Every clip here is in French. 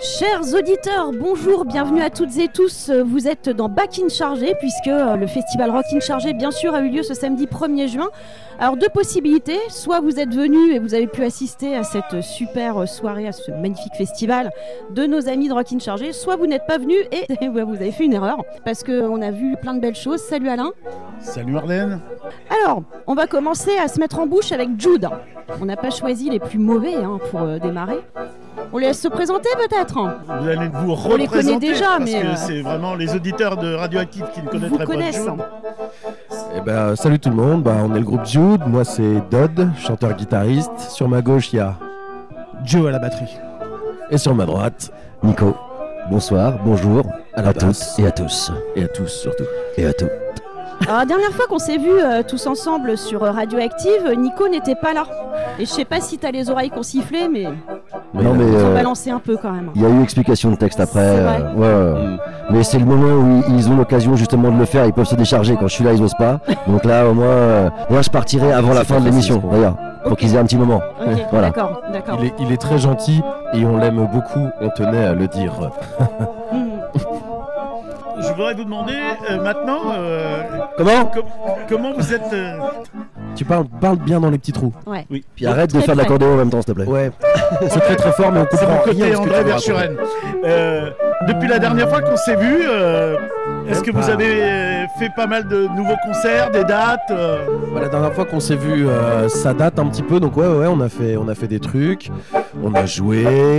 Chers auditeurs, bonjour, bienvenue à toutes et tous. Vous êtes dans Back in Chargé puisque le festival Rock in Chargé, bien sûr, a eu lieu ce samedi 1er juin. Alors, deux possibilités. Soit vous êtes venus et vous avez pu assister à cette super soirée, à ce magnifique festival de nos amis de Rock in Chargé. Soit vous n'êtes pas venus et vous avez fait une erreur parce qu'on a vu plein de belles choses. Salut Alain. Salut Marlène. Alors, on va commencer à se mettre en bouche avec Jude. On n'a pas choisi les plus mauvais pour démarrer. On les laisse se présenter peut-être. Vous allez vous représenter. On les connaît déjà, parce mais que c'est vraiment les auditeurs de Radioactive qui ne connaîtraient pas Jude. Salut tout le monde, on est le groupe Jude, moi c'est Dodd, chanteur-guitariste. Sur ma gauche il y a Joe à la batterie. Et sur ma droite, Nico. Bonsoir, bonjour à toutes et à tous. Et à tous surtout. Et à tout. Alors, la dernière fois qu'on s'est vus tous ensemble sur Radioactive, Nico n'était pas là. Et je sais pas si t'as les oreilles qu'on sifflait, mais non, mais ils ont balancé un peu quand même. Il y a eu explication de texte après. C'est vrai. Mais c'est le moment où ils ont l'occasion justement de le faire. Ils peuvent se décharger. Quand je suis là, ils osent pas. Donc là, au moins, moi je partirai avant la fin de l'émission. D'ailleurs, pour qu'ils aient un petit moment. Ok, voilà. D'accord. Il est très gentil et on l'aime beaucoup. On tenait à le dire. Je voudrais vous demander maintenant comment vous êtes. Tu parles bien dans les petits trous. Ouais. Oui. Puis arrête de faire de l'accordéon en même temps, s'il te plaît. Ouais. C'est très très fort, mais on C'est comprend mon rien. côté André Verschuren. Depuis la dernière fois qu'on s'est vu, est-ce que vous avez fait pas mal de nouveaux concerts, des dates La dernière fois qu'on s'est vu, ça date un petit peu, donc ouais, on a fait des trucs, on a joué,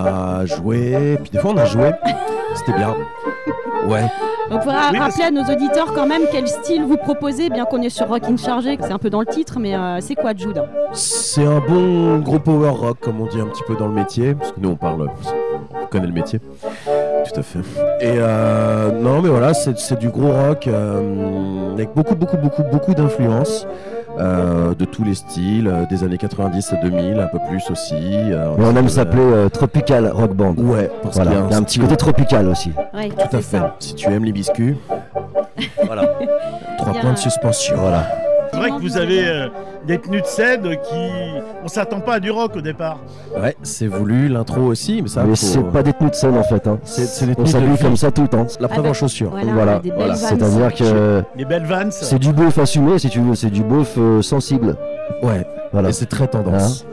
puis des fois on a joué, c'était bien. Ouais. On pourra rappeler à nos auditeurs quand même quel style vous proposez, bien qu'on est sur Rock in Chargé, c'est un peu dans le titre, mais c'est quoi Jude ? C'est un bon gros power rock, comme on dit un petit peu dans le métier, parce que nous on connaît le métier. Tout à fait. Et non, mais voilà, c'est du gros rock avec beaucoup d'influences. De tous les styles, des années 90 à 2000, un peu plus aussi. Mais on aime s'appeler Tropical Rock Band. Ouais, parce voilà. qu'il y a un petit côté tropical aussi. Ouais, tout à fait. Ça. Si tu aimes les biscuits, voilà. 3 points de suspension. Voilà. C'est vrai que vous avez des tenues de scène qui. On s'attend pas à du rock au départ. Ouais, c'est voulu, l'intro aussi, mais ça. Mais c'est pas des tenues de scène en fait. C'est des on tenues s'habille comme ça tout le temps. La preuve en chaussures. Voilà. C'est-à-dire que Les belles vannes. c'est du beauf assumé, si tu veux, c'est du beauf sensible. Ouais, voilà. Et c'est très tendance.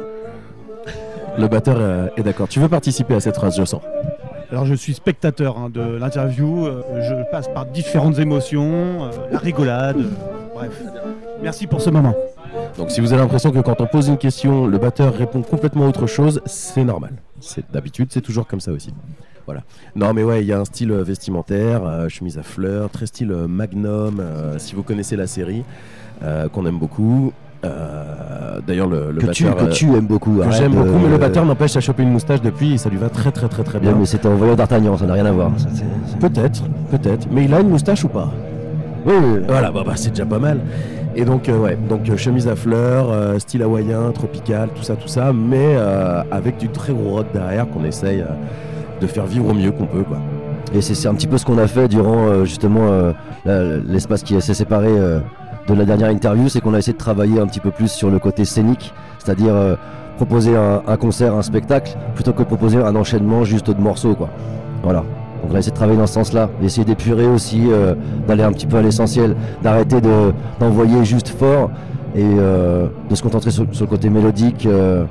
Le batteur est d'accord. Tu veux participer à cette phrase, je sens. Alors je suis spectateur de l'interview, je passe par différentes émotions, la rigolade, bref. Merci pour ce moment. Donc si vous avez l'impression que quand on pose une question, le batteur répond complètement autre chose, c'est normal. D'habitude, c'est toujours comme ça aussi. Voilà. Non mais ouais, il y a un style vestimentaire, chemise à fleurs, très style Magnum, si vous connaissez la série, qu'on aime beaucoup. D'ailleurs le batteur que tu aimes beaucoup. Que j'aime beaucoup, mais le batteur n'empêche à choper une moustache depuis et ça lui va très bien. Ouais, mais c'était en voyant d'Artagnan, ça n'a rien à voir. Peut-être. Mais il a une moustache ou pas? Oui. Voilà, bah c'est déjà pas mal. Et donc chemise à fleurs, style hawaïen, tropical, tout ça, mais avec du très gros rock derrière qu'on essaye de faire vivre au mieux qu'on peut, quoi. Et c'est un petit peu ce qu'on a fait durant justement l'espace qui s'est séparé de la dernière interview, c'est qu'on a essayé de travailler un petit peu plus sur le côté scénique, c'est-à-dire proposer un concert, un spectacle, plutôt que proposer un enchaînement juste de morceaux, quoi. Voilà. Donc on a essayé de travailler dans ce sens-là, essayer d'épurer aussi, d'aller un petit peu à l'essentiel, d'arrêter d'envoyer juste fort et de se concentrer sur le côté mélodique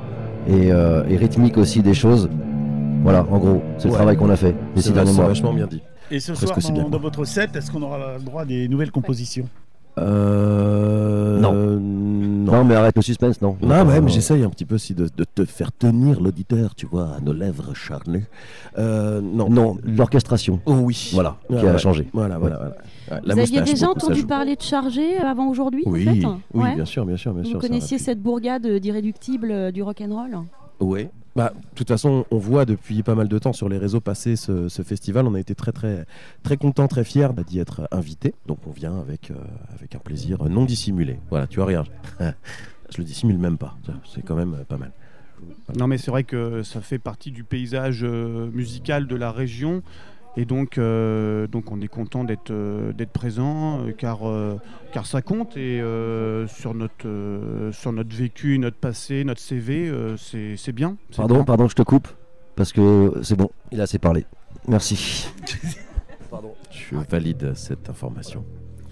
et rythmique aussi des choses. Voilà, en gros, c'est le travail qu'on a fait les 6 derniers mois. C'est vachement bien dit. Et ce soir, dans votre set, est-ce qu'on aura le droit à des nouvelles compositions ? Non, mais arrête le suspense, non. Non, mais j'essaye un petit peu aussi de te faire tenir l'auditeur, tu vois, à nos lèvres charnues. Non, l'orchestration. Oh oui. Voilà, qui a changé. Voilà. Vous aviez déjà entendu parler de Chargé avant aujourd'hui, oui, en fait Oui, bien sûr. Vous connaissiez cette bourgade d'irréductible du rock'n'roll ? Oui. De toute façon, on voit depuis pas mal de temps sur les réseaux passer ce festival. On a été très très très contents, très fiers d'y être invités. Donc on vient avec un plaisir non dissimulé. Voilà, tu vois, regarde, je le dissimule même pas. C'est quand même pas mal. Non mais c'est vrai que ça fait partie du paysage musical de la région. Et donc on est content d'être présent car ça compte et sur notre vécu, notre passé, notre CV, c'est bien. Pardon, je te coupe. parce que c'est bon, il a assez parlé. Merci. Je valide cette information.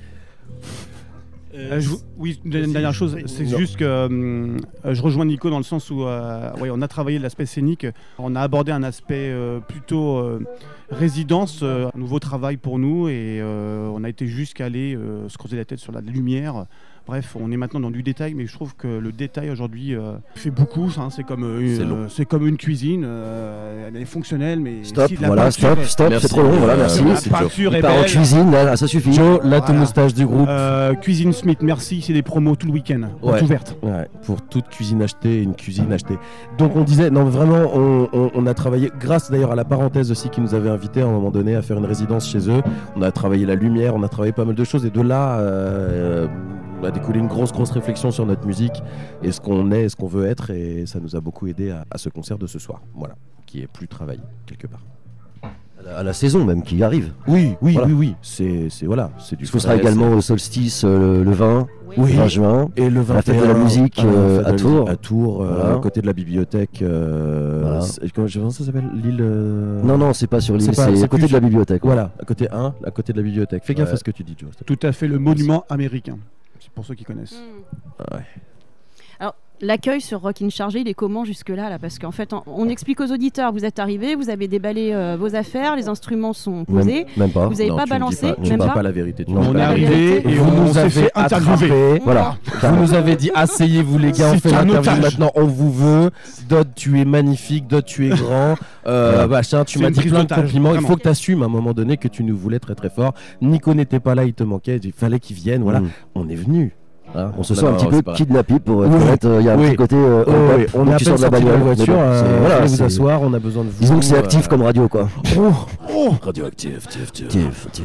Oui, une dernière chose, c'est juste que je rejoins Nico dans le sens où on a travaillé l'aspect scénique, on a abordé un aspect plutôt résidence, un nouveau travail pour nous et on a été jusqu'à aller se creuser la tête sur la lumière. Bref, on est maintenant dans du détail, mais je trouve que le détail aujourd'hui fait beaucoup. Hein, c'est comme une cuisine, elle est fonctionnelle, mais stop, si de la voilà, peinture stop, c'est trop long, voilà, merci. La peinture est Il part en belle. cuisine, là, ça suffit. Joe, la moustache du groupe. Cuisine Smith, merci, c'est des promos tout le week-end, porte ouverte. Ouais, pour toute cuisine achetée, une cuisine achetée. Donc on disait, non vraiment, on a travaillé, grâce d'ailleurs à la parenthèse aussi qui nous avait invité à un moment donné à faire une résidence chez eux. On a travaillé la lumière, on a travaillé pas mal de choses et de là a découlé une grosse réflexion sur notre musique et ce qu'on est et ce qu'on veut être et ça nous a beaucoup aidé à ce concert de ce soir, voilà, qui est plus travaillé quelque part. À la saison même qui arrive. Oui, Voilà. c'est voilà, c'est du Ce sera frais, également au solstice le 20 Oui. juin. et le 21 la fête de la musique la fête à de la Tours. musique à Tours, Voilà. à côté de la bibliothèque. Voilà. Comment ça s'appelle, l'île Non, c'est pas sur l'île, c'est pas- c'est c'est à côté plus- de la bibliothèque. Voilà, à côté de la bibliothèque. Fais gaffe Ouais. à ce que tu dis, Joe. Tout à fait, le monument américain. C'est pour ceux qui connaissent. Ouais. Alors, l'accueil sur Rock in Chargé, il est comment jusque-là là? Parce qu'en fait, on explique aux auditeurs, vous êtes arrivés, vous avez déballé vos affaires, les instruments sont posés. Même pas. Vous avez Non, pas tu me dis balancé, pas, tu même me dis pas pas la vérité. tu Non, me dis On pas est la arrivé vérité. et vous on nous s'est avez fait interviewer. attrapés. Voilà. Vous nous avez dit asseyez-vous les gars, on C'est fait un l'interview otage. maintenant, on vous veut. Dodd, tu es magnifique, Dodd, tu es grand. Machin, tu C'est m'as une dit prise plein de d'otage, compliments. Il vraiment. faut que tu assumes à un moment donné que tu nous voulais très fort. Nico n'était pas là, il te manquait, il fallait qu'il vienne. Voilà, on est venu. Hein, On se non, sent un non, petit c'est peu pas grave. kidnappé pour être Oui. honnête. Il y a un Oui. petit côté. Oui, on donc est à tu peine sors de la sorti de la bagnole. voiture, mais bon, c'est- allez voilà, vous c'est- asseoir, on a besoin de vous. Disons que c'est actif comme radio, quoi. Radioactif. Actif.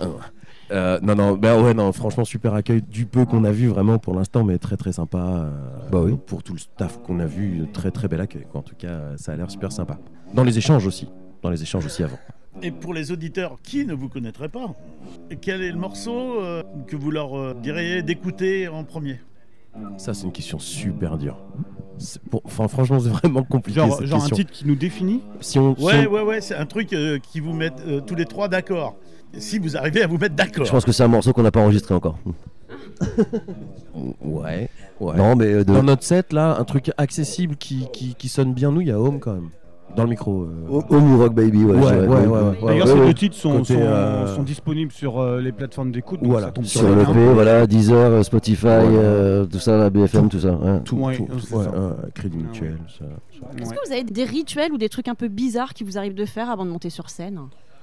Non, franchement, super accueil du peu qu'on a vu vraiment pour l'instant, mais très sympa. Bah oui. Pour tout le staff qu'on a vu, très bel accueil, quoi. En tout cas, ça a l'air super sympa. Dans les échanges aussi avant. Et pour les auditeurs qui ne vous connaîtraient pas, quel est le morceau que vous leur diriez d'écouter en premier? Ça, c'est une question super dure. Franchement, c'est vraiment compliqué. Genre cette un question. titre qui nous définit. Si on, Ouais, c'est un truc qui vous met tous les trois d'accord. Si vous arrivez à vous mettre d'accord. Je pense que c'est un morceau qu'on n'a pas enregistré encore. Ouais. Non, mais Dans notre set, là, un truc accessible qui sonne bien, nous, il y a Home quand même. Dans le micro. Home ou Rock Baby, ouais. Ouais. D'ailleurs, ces deux titres sont Côté, sont disponibles sur les plateformes d'écoute. donc Voilà. ça tombe Sur les le mains. P, voilà, Deezer, Spotify, Voilà. tout ça, la BFM, tout ça. Ouais. Tout, Ouais, tout, c'est ouais, ça. Crédit Mutuel, ça. Est-ce Ouais. que vous avez des rituels ou des trucs un peu bizarres qui vous arrivent de faire avant de monter sur scène?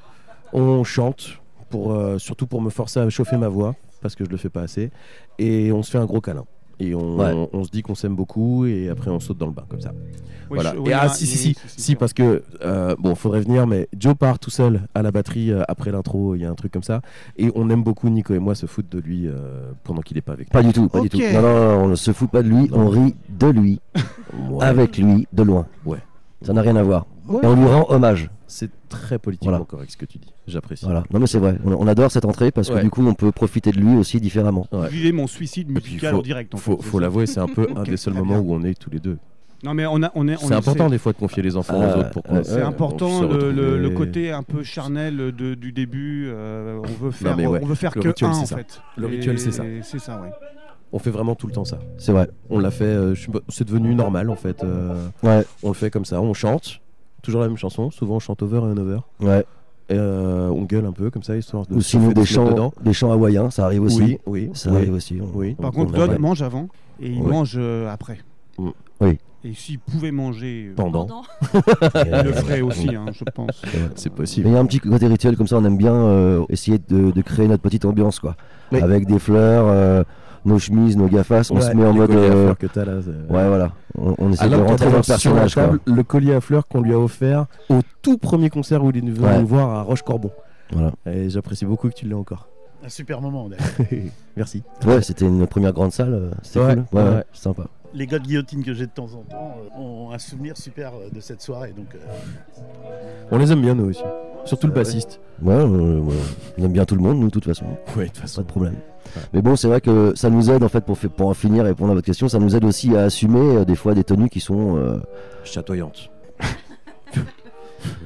On chante, surtout pour me forcer à chauffer ma voix, parce que je le fais pas assez. Et on se fait un gros câlin. Et on se dit qu'on s'aime beaucoup, et après on saute dans le bain, comme ça. Oui, Voilà. oui, Et hein, si, parce que faudrait venir, mais Joe part tout seul à la batterie après l'intro, il y a un truc comme ça, et on aime beaucoup Nico et moi se foutre de lui pendant qu'il est pas avec nous. Pas du tout, pas Ok. du tout. Non, on ne se fout pas de lui, on rit de lui, Ouais. avec lui, de loin. Ouais. Ça n'a rien à voir. Ouais. Et on lui rend hommage. C'est très politiquement Voilà. correct ce que tu dis. J'apprécie. Voilà. Non mais c'est vrai, on adore cette entrée parce que Ouais. du coup on peut profiter de lui aussi différemment. Ouais. Vivez mon suicide Et puis, musical en direct. En fait, c'est faut ça. l'avouer, c'est un peu un des seuls Très moments bien. où on est tous les deux. Non mais on C'est important des fois de confier les enfants aux autres pour qu'on C'est on important se le retrouve. côté un peu charnel du début. On veut faire, mais ouais, on veut faire le que rituel, un c'est en ça. fait. Le rituel, c'est ça. C'est ça, ouais. On fait vraiment tout le temps ça. C'est vrai. On l'a fait, c'est devenu normal en fait. Ouais, On le fait comme ça, on chante, toujours la même chanson, souvent on chante over and over. ouais. Et on gueule un peu comme ça, histoire de Ou se sinon chauffer, de des se mettre dedans. chants hawaïens, ça arrive aussi. Oui, Ça oui. arrive aussi. Oui. Par On- contre, on Dodd aimerait. mange avant et il Ouais. mange après. Mm. Oui. Et s'il pouvait manger, Pendant, il le ferait aussi, hein, je pense. c'est Mais possible. il y a un petit côté rituel comme ça, on aime bien essayer de créer notre petite ambiance quoi. Oui. Avec des fleurs, nos chemises, nos gafas, on Ouais, se met en les mode. colliers à fleurs que t'as là. Ouais, voilà. On essaie de Alors, rentrer dans le personnage sur la quoi. table, le collier à fleurs qu'on lui a offert au tout premier concert où il est venu Ouais. nous voir à Roche-Corbon. Voilà. Et j'apprécie beaucoup que tu l'aies encore. Un super moment d'ailleurs. Merci. Ouais, c'était une première grande salle, c'était Ouais, cool. Ouais, ouais. ouais, sympa. Les gars de guillotine que j'ai de temps en temps ont un souvenir super de cette soirée. Donc, On les aime bien nous aussi. Surtout le Ouais. bassiste. Ouais, on aime bien tout le monde, nous, de toute façon. Ouais, de toute Pas façon. de problème. Mais bon, c'est vrai que ça nous aide, en fait, pour en finir et répondre à votre question, ça nous aide aussi à assumer des fois des tenues qui sont. Chatoyante.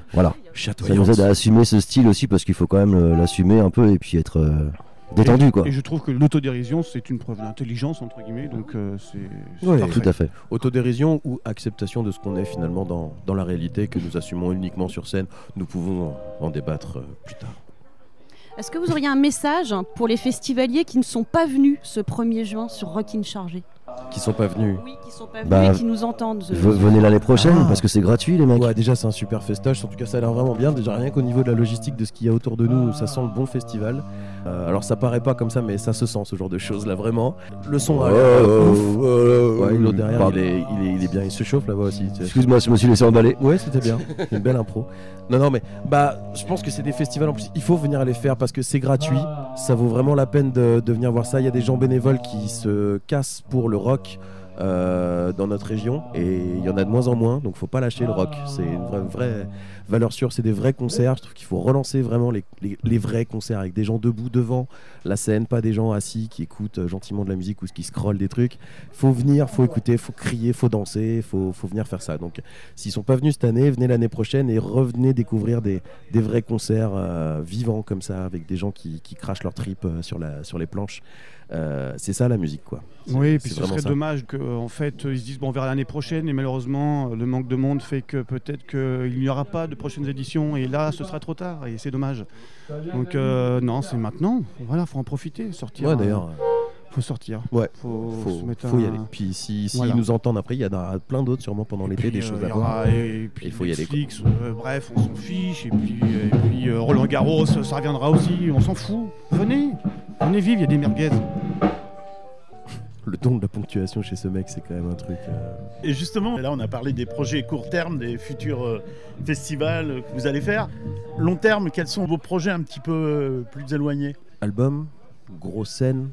Voilà. Ça Chatoyante. nous aide à assumer ce style aussi parce qu'il faut quand même l'assumer un peu et puis être détendu quoi. Et je trouve que l'autodérision, c'est une preuve d'intelligence, entre guillemets, donc c'est Ouais, parfait. Tout à fait. Autodérision ou acceptation de ce qu'on est finalement dans la réalité que nous assumons uniquement sur scène. Nous pouvons en débattre plus tard. Est-ce que vous auriez un message pour les festivaliers qui ne sont pas venus ce 1er juin sur Rockin' Chargé? Qui sont pas venus. Oui, qui sont pas venus Bah, et qui nous entendent. Venez l'année prochaine Ah. parce que c'est gratuit les mecs. Ouais, déjà c'est un super festoche, en tout cas ça a l'air vraiment bien. Déjà rien qu'au niveau de la logistique de ce qu'il y a autour de nous, ça sent le bon festival. Alors ça paraît pas comme ça, mais ça se sent ce genre de choses là vraiment. Le son a l'air ouf. Ouais, l'autre derrière Pardon. il est bien, il se chauffe là-bas aussi. Excuse-moi, je me suis laissé emballer. Ouais, c'était bien, une belle impro. Non mais je pense que c'est des festivals en plus, il faut venir les faire parce que c'est gratuit, ça vaut vraiment la peine de venir voir ça. Il y a des gens bénévoles qui se cassent pour le rock. Dans notre région et il y en a de moins en moins, donc faut pas lâcher le rock, c'est une vraie valeur sûre, c'est des vrais concerts. Je trouve qu'il faut relancer vraiment les vrais concerts avec des gens debout devant la scène, pas des gens assis qui écoutent gentiment de la musique ou qui scrollent des trucs. Faut venir, faut écouter, faut crier, faut danser, faut venir faire ça. Donc s'ils sont pas venus cette année, venez l'année prochaine et revenez découvrir des vrais concerts vivants comme ça avec des gens qui crachent leurs tripes sur les planches. C'est ça la musique quoi. Oui, et puis c'est ce vraiment serait ça. dommage qu'en fait ils se disent bon, on verra l'année prochaine et malheureusement le manque de monde fait que peut-être qu'il n'y aura pas de prochaines éditions et là ce sera trop tard et c'est dommage. Donc non, c'est maintenant. Voilà, faut en profiter, sortir. Ouais d'ailleurs. Faut sortir. Ouais, Faut se mettre faut y un- aller. Puis si Voilà. ils nous entendent après, il y en aura plein d'autres sûrement pendant l'été, Puis, des choses il à y voir. aura- Et puis Il faut y aller, Netflix, bref, on s'en fiche. Et puis Roland Garros, ça reviendra aussi. On s'en fout. Venez vivre. Il y a des merguez. Le don de la ponctuation chez ce mec, c'est quand même un truc. Et justement, là on a parlé des projets court terme, des futurs festivals que vous allez faire. Long terme, quels sont vos projets un petit peu plus éloignés? Album, grosse scène.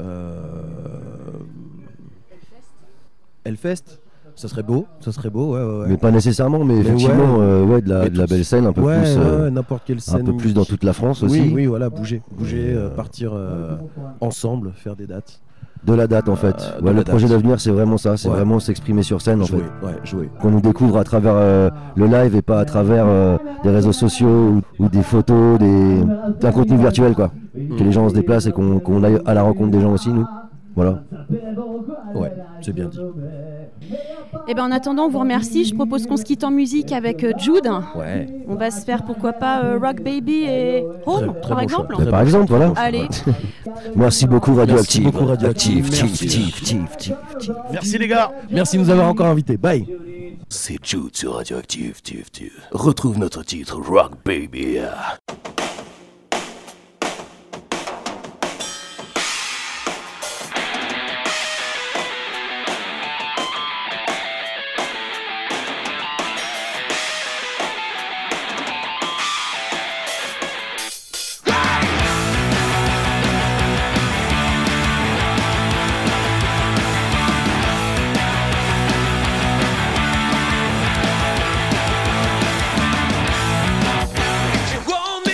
Hellfest, ça serait beau, ouais. Mais pas nécessairement, mais Mais effectivement, ouais. de la Mais belle scène, un peu ouais, plus, ouais, n'importe quelle un scène. peu plus dans toute la France aussi. Oui, voilà, bouger, partir ensemble, faire des dates. De la date en fait. De Ouais, la le projet date. d'avenir, c'est vraiment ça, c'est Ouais. vraiment s'exprimer sur scène en Jouer, fait. jouer. Qu'on nous découvre à travers le live et pas à travers des réseaux sociaux ou des photos, d'un contenu virtuel quoi. Que les gens se déplacent et qu'on aille à la rencontre des gens aussi nous. Voilà. Ouais, c'est bien dit. Et ben en attendant, on vous remercie. Je propose qu'on se quitte en musique avec Jude. Ouais. On va se faire pourquoi pas Rock Baby et Home Très par bon exemple. choix. Par exemple, voilà. Allez, Merci beaucoup Radioactive. Merci beaucoup, Radioactive. Active. Merci les gars. Merci de nous avoir encore invités. Bye. C'est Jude sur Radioactive. Retrouve notre titre Rock Baby. You want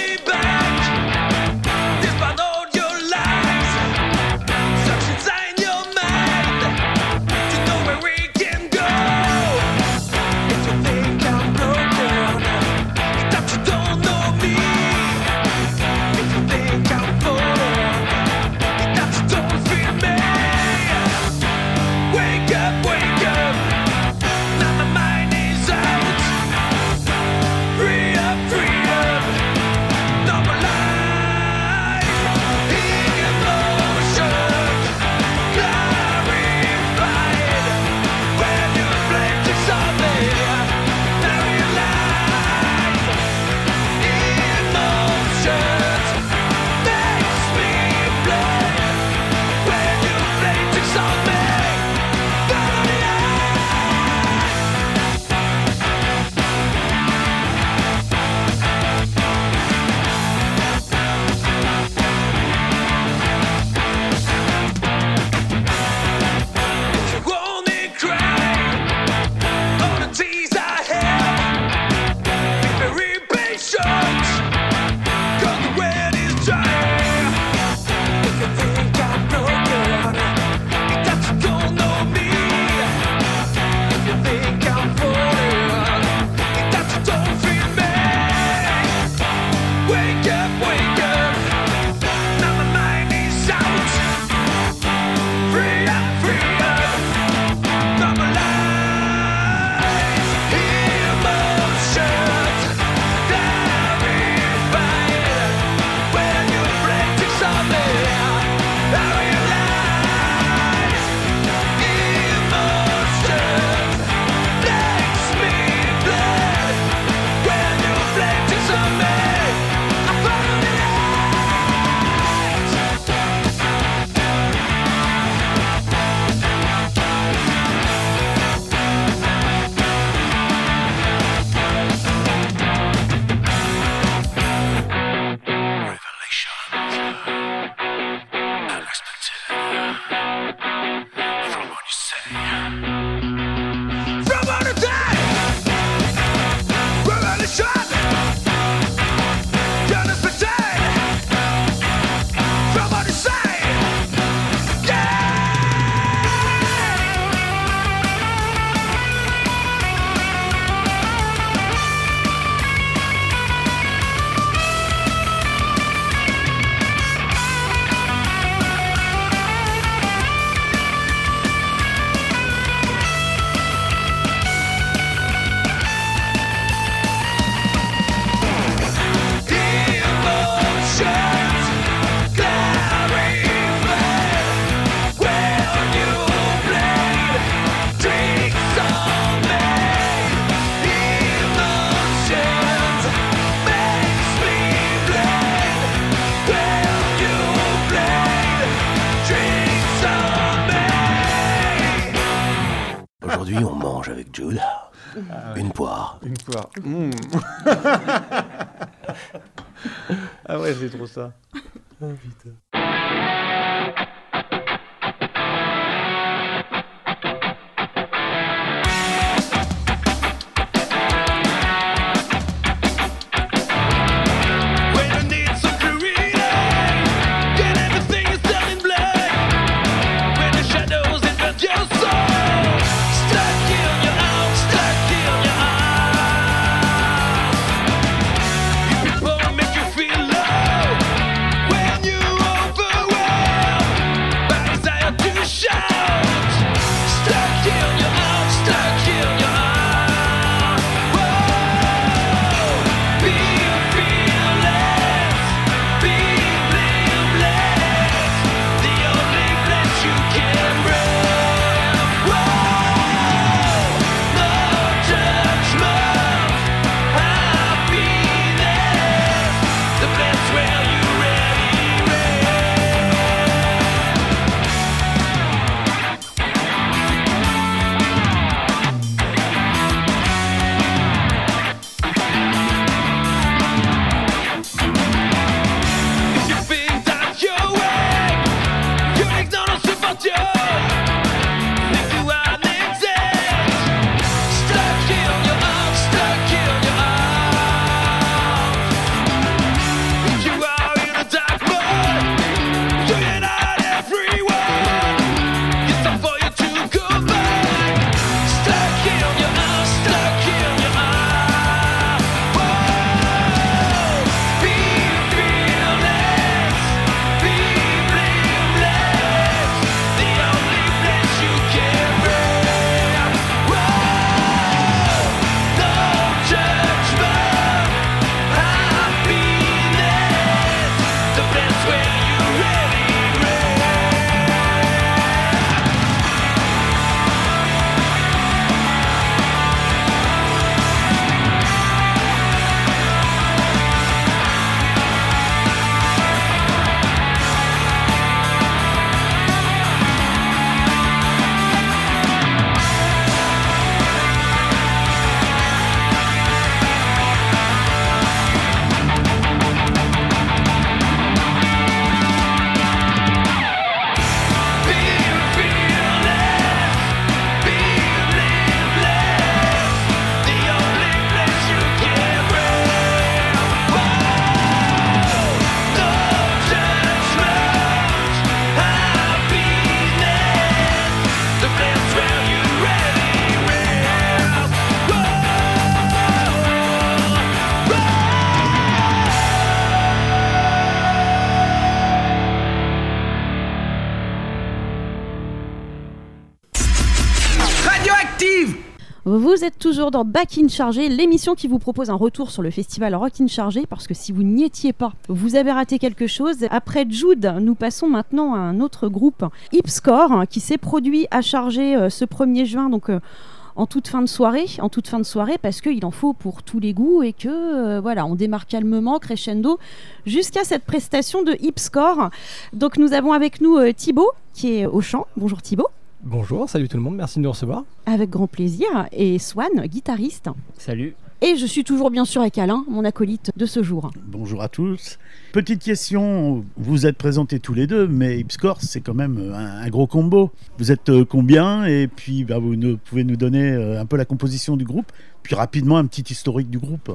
Jude, une poire. Une poire. Ah ouais, c'est trop ça. Oh putain. Vous êtes toujours dans Back in Chargé, l'émission qui vous propose un retour sur le festival Rock in Chargé, parce que si vous n'y étiez pas, vous avez raté quelque chose. Après Jude, nous passons maintenant à un autre groupe, Hipscore, qui s'est produit à Chargé ce 1er juin, donc en toute fin de soirée, parce qu'il en faut pour tous les goûts et que voilà, on démarre calmement, crescendo, jusqu'à cette prestation de Hipscore. Donc nous avons avec nous Thibaut, qui est au chant. Bonjour Thibaut. Bonjour, salut tout le monde, merci de nous recevoir. Avec grand plaisir. Et Swan, guitariste. Salut. Et je suis toujours bien sûr avec Alain, mon acolyte de ce jour. Bonjour à tous. Petite question, vous êtes présentés tous les deux, mais Hipscore, c'est quand même un gros combo. Vous êtes combien? Et puis vous pouvez nous donner un peu la composition du groupe, puis rapidement un petit historique du groupe.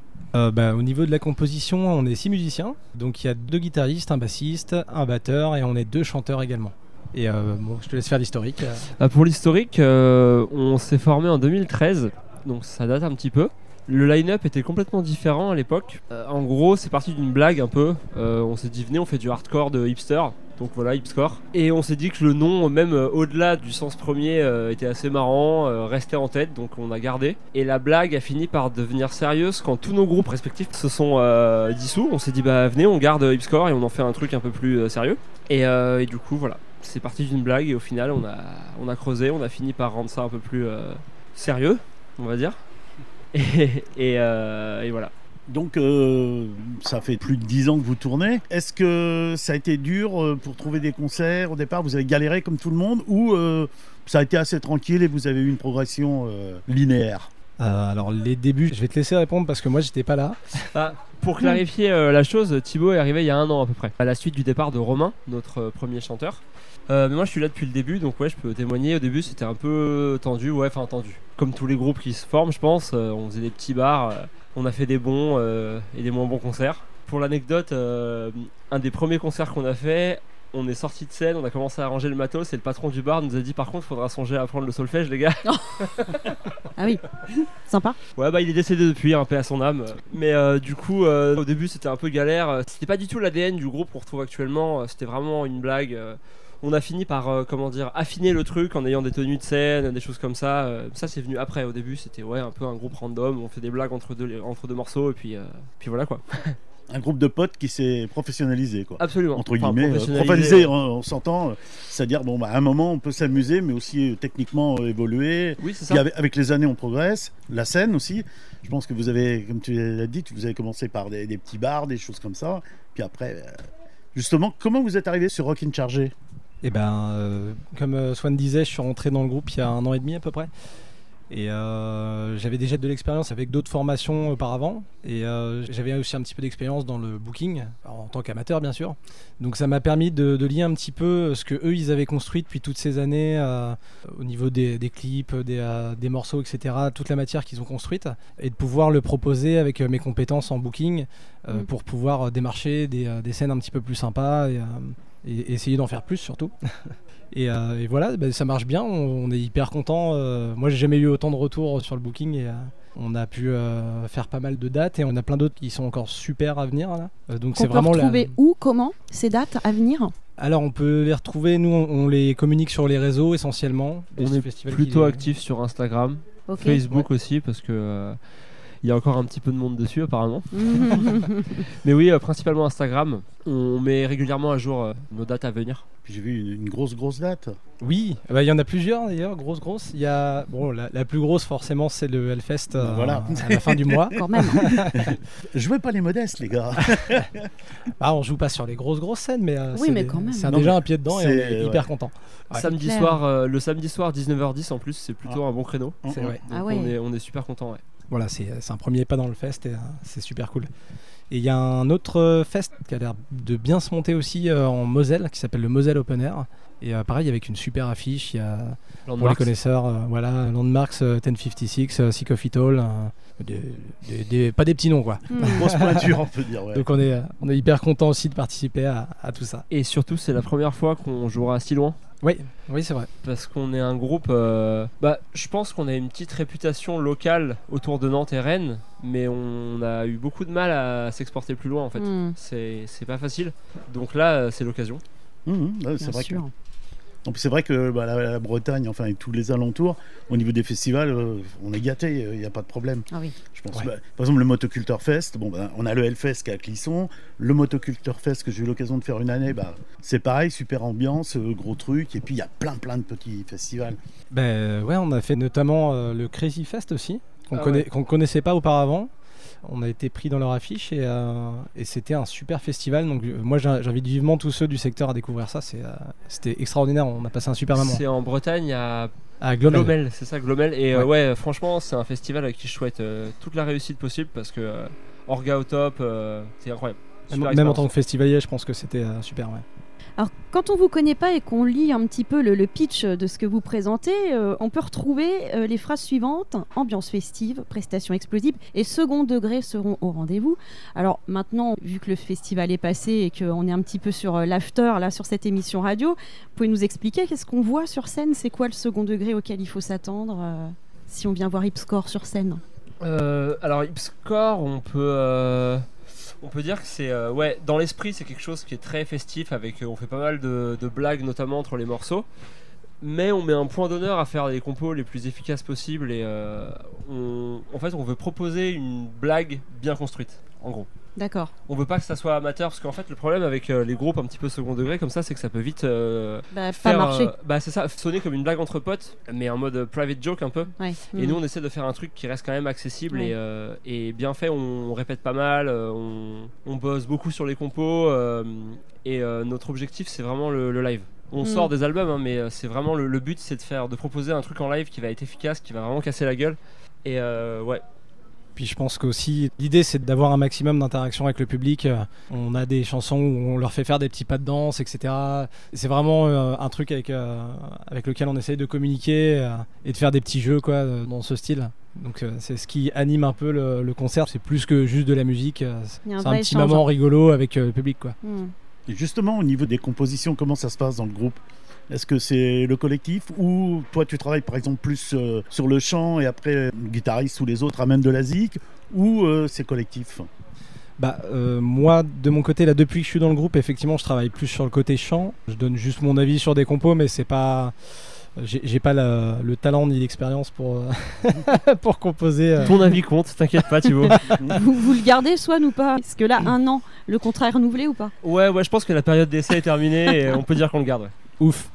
Au niveau de la composition, on est 6 musiciens. Donc il y a 2 guitaristes, un bassiste, un batteur et on est 2 chanteurs également. Et je te laisse faire l'historique. Pour l'historique, on s'est formé en 2013, donc ça date un petit peu. Le line-up était complètement différent à l'époque. En gros, c'est parti d'une blague un peu. On s'est dit, venez, on fait du hardcore de hipster. Donc voilà, Hipscore. Et on s'est dit que le nom, même au-delà du sens premier, était assez marrant, restait en tête, donc on a gardé. Et la blague a fini par devenir sérieuse quand tous nos groupes respectifs se sont dissous. On s'est dit, venez, on garde Hipscore et on en fait un truc un peu plus sérieux. Et du coup, voilà. C'est parti d'une blague et au final on a creusé, on a fini par rendre ça un peu plus sérieux, on va dire. Et voilà. Donc, ça fait plus de 10 ans que vous tournez. Est-ce que ça a été dur pour trouver des concerts au départ? Vous avez galéré comme tout le monde ou ça a été assez tranquille et vous avez eu une progression linéaire? Alors les débuts, je vais te laisser répondre parce que moi j'étais pas là. Pour clarifier la chose, Thibaut est arrivé il y a 1 an à peu près, à la suite du départ de Romain, notre premier chanteur. Mais moi je suis là depuis le début, donc ouais, je peux témoigner. Au début c'était un peu tendu, tendu. Comme tous les groupes qui se forment, je pense, on faisait des petits bars, on a fait des bons et des moins bons concerts. Pour l'anecdote, un des premiers concerts qu'on a fait, on est sorti de scène, on a commencé à ranger le matos et le patron du bar nous a dit par contre faudra songer à apprendre le solfège les gars. Ah oui, sympa. Ouais il est décédé depuis, paix à son âme. Mais du coup au début c'était un peu galère, c'était pas du tout l'ADN du groupe qu'on retrouve actuellement, c'était vraiment une blague. On a fini par affiner le truc en ayant des tenues de scène, des choses comme ça. Ça c'est venu après, au début c'était un peu un groupe random, on fait des blagues entre deux morceaux et puis voilà quoi. Un groupe de potes qui s'est professionnalisé, quoi. Absolument. Entre guillemets, professionnalisé, on s'entend. C'est-à-dire, à un moment, on peut s'amuser, mais aussi techniquement évoluer. Oui, c'est ça. Puis avec les années, on progresse. La scène aussi. Je pense que vous avez, comme tu l'as dit, vous avez commencé par des petits bars, des choses comme ça. Puis après, justement, comment vous êtes arrivé sur Rockin' Chargé? Et comme Swan disait, je suis rentré dans le groupe il y a 1 an et demi à peu près. Et j'avais déjà de l'expérience avec d'autres formations auparavant et j'avais aussi un petit peu d'expérience dans le booking en tant qu'amateur bien sûr, donc ça m'a permis de lier un petit peu ce que eux ils avaient construit depuis toutes ces années au niveau des clips, des morceaux, etc., toute la matière qu'ils ont construite, et de pouvoir le proposer avec mes compétences en booking pour pouvoir démarcher des scènes un petit peu plus sympas et essayer d'en faire plus surtout. Et voilà, ça marche bien, on est hyper content. Moi j'ai jamais eu autant de retours sur le booking et on a pu faire pas mal de dates et on a plein d'autres qui sont encore super à venir là. Donc c'est vraiment peut retrouver où, comment ces dates à venir? Alors on peut les retrouver, nous on les communique sur les réseaux essentiellement. On est plutôt actifs sur Instagram, Facebook aussi parce que il y a encore un petit peu de monde dessus apparemment. Mais oui, principalement Instagram. On met régulièrement à jour nos dates à venir. Puis j'ai vu une grosse date. Oui, il y en a plusieurs d'ailleurs, grosses. Il y a la plus grosse forcément, c'est le Hellfest à la fin du mois. Quand même. Jouez pas les modestes les gars. On joue pas sur les grosses scènes, mais quand même. c'est déjà un pied dedans et on est hyper content. Ouais. Le samedi soir 19h10 en plus, c'est plutôt un bon créneau. On est super content. Ouais. Voilà, c'est un premier pas dans le fest et c'est super cool. Et il y a un autre fest qui a l'air de bien se monter aussi en Moselle, qui s'appelle le Moselle Open Air. Et pareil, avec une super affiche, il y a pour les connaisseurs, Landmarks, 1056, Sick of It All, pas des petits noms quoi. Grosse pointure on peut dire. Ouais. Donc on est hyper content aussi de participer à tout ça. Et surtout c'est la première fois qu'on jouera si loin. Oui, c'est vrai. Parce qu'on est un groupe, je pense qu'on a une petite réputation locale autour de Nantes et Rennes, mais on a eu beaucoup de mal à s'exporter plus loin en fait. C'est pas facile. Donc là, c'est l'occasion. C'est vrai que... Donc c'est vrai que la Bretagne, et tous les alentours, au niveau des festivals, on est gâtés, il n'y a pas de problème. Ah oui. Je pense. Par exemple, le Motoculture Fest, on a le Hellfest qui est à Clisson, le Motoculture Fest que j'ai eu l'occasion de faire une année, c'est pareil, super ambiance, gros truc, et puis il y a plein de petits festivals. On a fait notamment le Crazy Fest aussi, qu'on connaissait pas auparavant. On a été pris dans leur affiche et c'était un super festival. Donc moi j'invite vivement tous ceux du secteur à découvrir ça. C'était extraordinaire. On a passé un super moment. C'est en Bretagne à Glomel. C'est ça, Glomel. Et franchement c'est un festival à qui je souhaite toute la réussite possible parce que Orga au top, c'est incroyable. Même en tant que festivalier, je pense que c'était super. Ouais. Alors, quand on vous connaît pas et qu'on lit un petit peu le pitch de ce que vous présentez, on peut retrouver les phrases suivantes: ambiance festive, prestations explosives et second degré seront au rendez-vous. Alors maintenant, vu que le festival est passé et qu'on est un petit peu sur l'after, là, sur cette émission radio, vous pouvez nous expliquer qu'est-ce qu'on voit sur scène? C'est quoi le second degré auquel il faut s'attendre si on vient voir Hipscore sur scène? Alors Hipscore, on peut dire que c'est dans l'esprit c'est quelque chose qui est très festif, avec on fait pas mal de blagues notamment entre les morceaux, mais on met un point d'honneur à faire les compos les plus efficaces possibles et on veut proposer une blague bien construite. en gros. D'accord. On veut pas que ça soit amateur parce qu'en fait le problème avec les groupes un petit peu second degré comme ça, c'est que ça peut vite pas marcher. C'est ça, sonner comme une blague entre potes, mais en mode private joke un peu. Ouais. Et nous on essaie de faire un truc qui reste quand même accessible et bien fait. On répète pas mal, on bosse beaucoup sur les compos et notre objectif c'est vraiment le live. On sort des albums hein, mais c'est vraiment le but, c'est de proposer un truc en live qui va être efficace, qui va vraiment casser la gueule. Et ouais. Puis je pense qu'aussi l'idée c'est d'avoir un maximum d'interaction avec le public. On a des chansons où on leur fait faire des petits pas de danse, etc. C'est vraiment un truc avec lequel on essaye de communiquer et de faire des petits jeux quoi, dans ce style. Donc c'est ce qui anime un peu le concert. C'est plus que juste de la musique. C'est un petit moment rigolo avec le public quoi. Et justement au niveau des compositions, comment ça se passe dans le groupe ? Est-ce que c'est le collectif ou toi tu travailles par exemple plus sur le chant et après le guitariste ou les autres amènent de la zik ou c'est collectif ? Moi de mon côté là depuis que je suis dans le groupe effectivement je travaille plus sur le côté chant. Je donne juste mon avis sur des compos mais c'est pas... J'ai pas le talent ni l'expérience pour composer. Ton avis compte, t'inquiète pas Thibaut. vous le gardez Swan ou pas ? Est-ce que là 1 an le contrat est renouvelé ou pas ? Ouais je pense que la période d'essai est terminée et on peut dire qu'on le garde. Ouais. Ouf.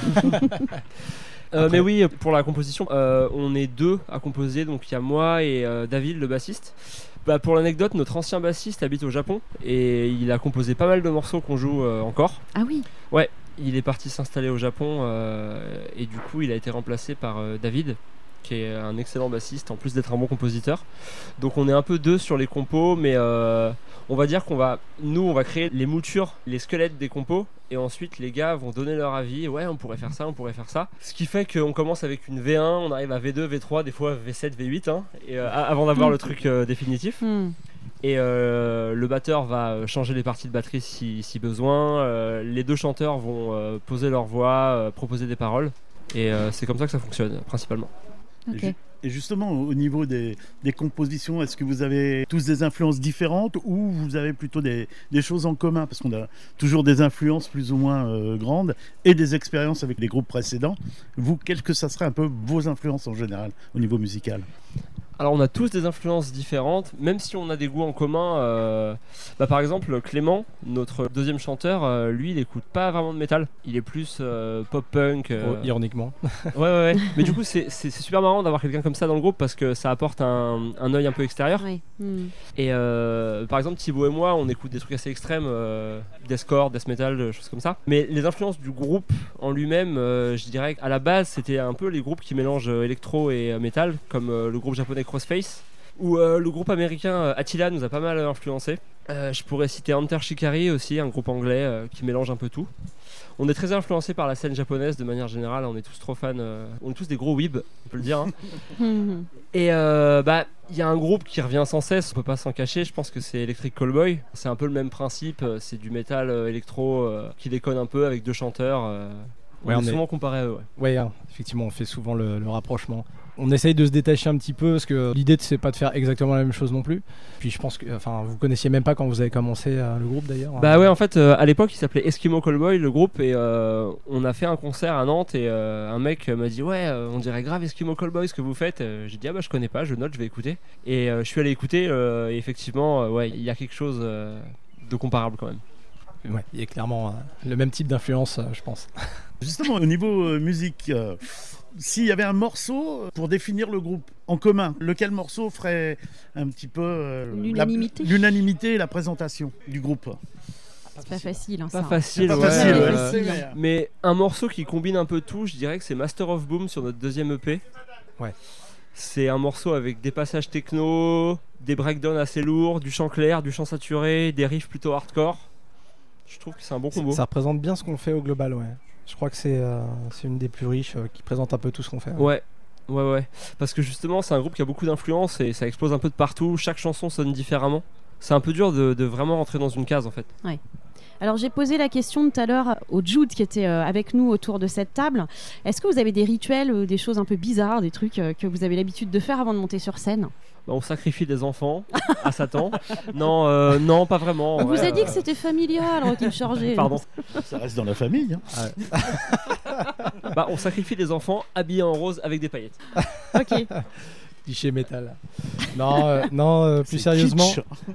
Mais oui, pour la composition, on est 2 à composer, donc il y a moi et David, le bassiste. Pour l'anecdote, notre ancien bassiste habite au Japon et il a composé pas mal de morceaux qu'on joue encore. Ah oui ? Ouais, il est parti s'installer au Japon et du coup il a été remplacé par David, qui est un excellent bassiste en plus d'être un bon compositeur. Donc on est un peu 2 sur les compos, mais on va dire qu'on va créer les moutures, les squelettes des compos et ensuite les gars vont donner leur avis. Ouais, on pourrait faire ça. Ce qui fait qu'on commence avec une V1, on arrive à V2, V3, des fois V7, V8 hein, et, avant d'avoir le truc définitif. Et le batteur va changer les parties de batterie si besoin. Les 2 chanteurs vont poser leur voix, proposer des paroles et c'est comme ça que ça fonctionne principalement. Okay. Et justement, au niveau des compositions, est-ce que vous avez tous des influences différentes ou vous avez plutôt des choses en commun ? Parce qu'on a toujours des influences plus ou moins grandes et des expériences avec les groupes précédents. Vous, quelles que ça serait un peu vos influences en général au niveau musical ? Alors on a tous des influences différentes, même si on a des goûts en commun. Par exemple Clément, notre deuxième chanteur, lui il écoute pas vraiment de métal, il est plus pop-punk. Ironiquement. Ouais. Mais du coup c'est super marrant d'avoir quelqu'un comme ça dans le groupe parce que ça apporte un œil un peu extérieur. Oui. Et par exemple Thibaut et moi on écoute des trucs assez extrêmes, deathcore, death metal, choses comme ça. Mais les influences du groupe en lui-même, je dirais qu'à la base c'était un peu les groupes qui mélangent électro et métal, comme le groupe japonais Crossface, ou le groupe américain Attila nous a pas mal influencé. Je pourrais citer Enter Shikari aussi, un groupe anglais qui mélange un peu tout. On est très influencé par la scène japonaise de manière générale, on est tous trop fans, on est tous des gros weebs, on peut le dire. Et y a un groupe qui revient sans cesse, on peut pas s'en cacher, je pense que c'est Electric Callboy. C'est un peu le même principe, c'est du métal électro qui déconne un peu avec 2 chanteurs. On est souvent comparé à eux. Ouais, effectivement, on fait souvent le rapprochement. On essaye de se détacher un petit peu parce que l'idée c'est pas de faire exactement la même chose non plus. Puis je pense que vous connaissiez même pas quand vous avez commencé le groupe d'ailleurs. Ouais, en fait à l'époque il s'appelait Eskimo Callboy le groupe et on a fait un concert à Nantes et un mec m'a dit ouais on dirait grave Eskimo Callboy ce que vous faites. J'ai dit je connais pas, je note, je vais écouter et je suis allé écouter et effectivement il y a quelque chose de comparable quand même. Ouais, il y a clairement le même type d'influence je pense. Justement au niveau musique, s'il y avait un morceau pour définir le groupe en commun, lequel morceau ferait un petit peu l'unanimité et la présentation du groupe ? C'est pas facile. Pas facile, ouais. Mais un morceau qui combine un peu tout, je dirais que c'est Master of Boom sur notre deuxième EP. Ouais. C'est un morceau avec des passages techno, des breakdowns assez lourds, du chant clair, du chant saturé, des riffs plutôt hardcore. Je trouve que c'est un bon combo. Ça représente bien ce qu'on fait au global, ouais. Je crois que c'est une des plus riches qui présente un peu tout ce qu'on fait. Ouais. Parce que justement, c'est un groupe qui a beaucoup d'influence et ça explose un peu de partout. Chaque chanson sonne différemment. C'est un peu dur de vraiment rentrer dans une case en fait. Ouais. Alors j'ai posé la question tout à l'heure au Jude qui était avec nous autour de cette table. Est-ce que vous avez des rituels, des choses un peu bizarres, des trucs que vous avez l'habitude de faire avant de monter sur scène ? On sacrifie des enfants à Satan. Non, pas vraiment. On vous a dit que c'était familial, Rockin' Chargé. Pardon. Ça reste dans la famille. On sacrifie des enfants habillés en rose avec des paillettes. Ok. Cliché métal. Non, plus sérieusement.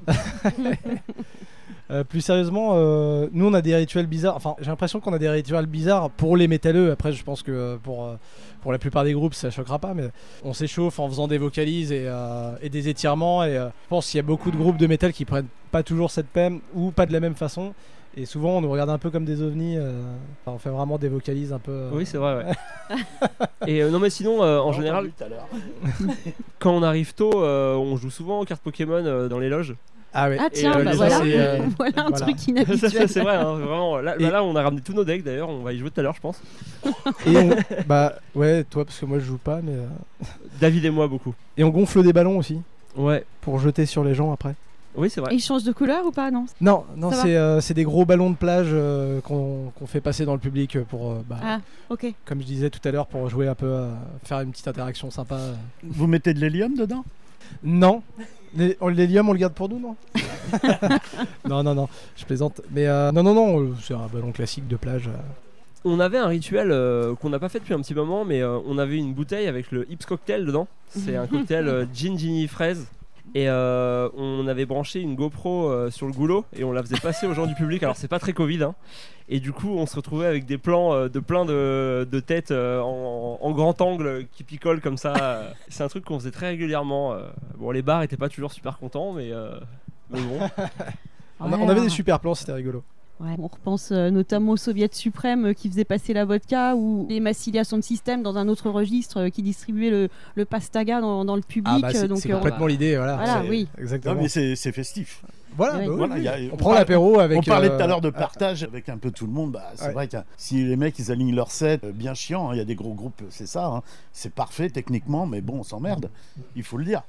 Plus sérieusement, nous on a des rituels bizarres. Enfin, j'ai l'impression qu'on a des rituels bizarres pour les métalleux. Après, je pense que pour la plupart des groupes, ça choquera pas. Mais on s'échauffe en faisant des vocalises et des étirements. Et je pense qu'il y a beaucoup de groupes de métal qui prennent pas toujours cette peine ou pas de la même façon. Et souvent, on nous regarde un peu comme des ovnis. On fait vraiment des vocalises un peu. Oui, c'est vrai. Ouais. Et non, mais sinon, en général, quand on arrive tôt, on joue souvent aux cartes Pokémon dans les loges. Ah ouais. Ah tiens, les voilà. gens, Voilà un truc inhabituel. Ça, c'est vrai, hein, vraiment. Là, on a ramené tous nos decks d'ailleurs. On va y jouer tout à l'heure, je pense. Et ouais, toi, parce que moi je joue pas, mais. David et moi beaucoup. Et on gonfle des ballons aussi. Ouais. Pour jeter sur les gens après. Oui, c'est vrai. Et ils changent de couleur ou pas, non? Non, c'est des gros ballons de plage qu'on fait passer dans le public pour, Ah, ok. comme je disais tout à l'heure, pour jouer un peu, faire une petite interaction sympa. Vous mettez de l'hélium dedans? Non. L'hélium, on le garde pour nous, non? Non, je plaisante. Mais non, c'est un ballon classique de plage. On avait un rituel qu'on n'a pas fait depuis un petit moment, mais on avait une bouteille avec le Hips Cocktail dedans. C'est un cocktail gin, ginny, fraise. Et on avait branché une GoPro sur le goulot et on la faisait passer aux gens du public. Alors c'est pas très Covid, hein. Et du coup on se retrouvait avec des plans de plein de têtes en grand angle qui picolent comme ça. C'est un truc qu'on faisait très régulièrement. Bon, les bars étaient pas toujours super contents, mais bon. On avait des super plans, c'était rigolo. Ouais, on repense notamment au Soviet suprême qui faisait passer la vodka, ou les Massilia Sound System dans un autre registre qui distribuait le pastaga dans le public. C'est complètement l'idée, voilà. Voilà, oui. Exactement. Non, mais c'est festif. Voilà, Oui. Voilà, on prend l'apéro avec. On parlait tout à l'heure de partage avec un peu tout le monde. C'est vrai que si les mecs ils alignent leur set, bien chiant, il y a des gros groupes, c'est ça. Hein. C'est parfait techniquement, mais bon, on s'emmerde. Il faut le dire.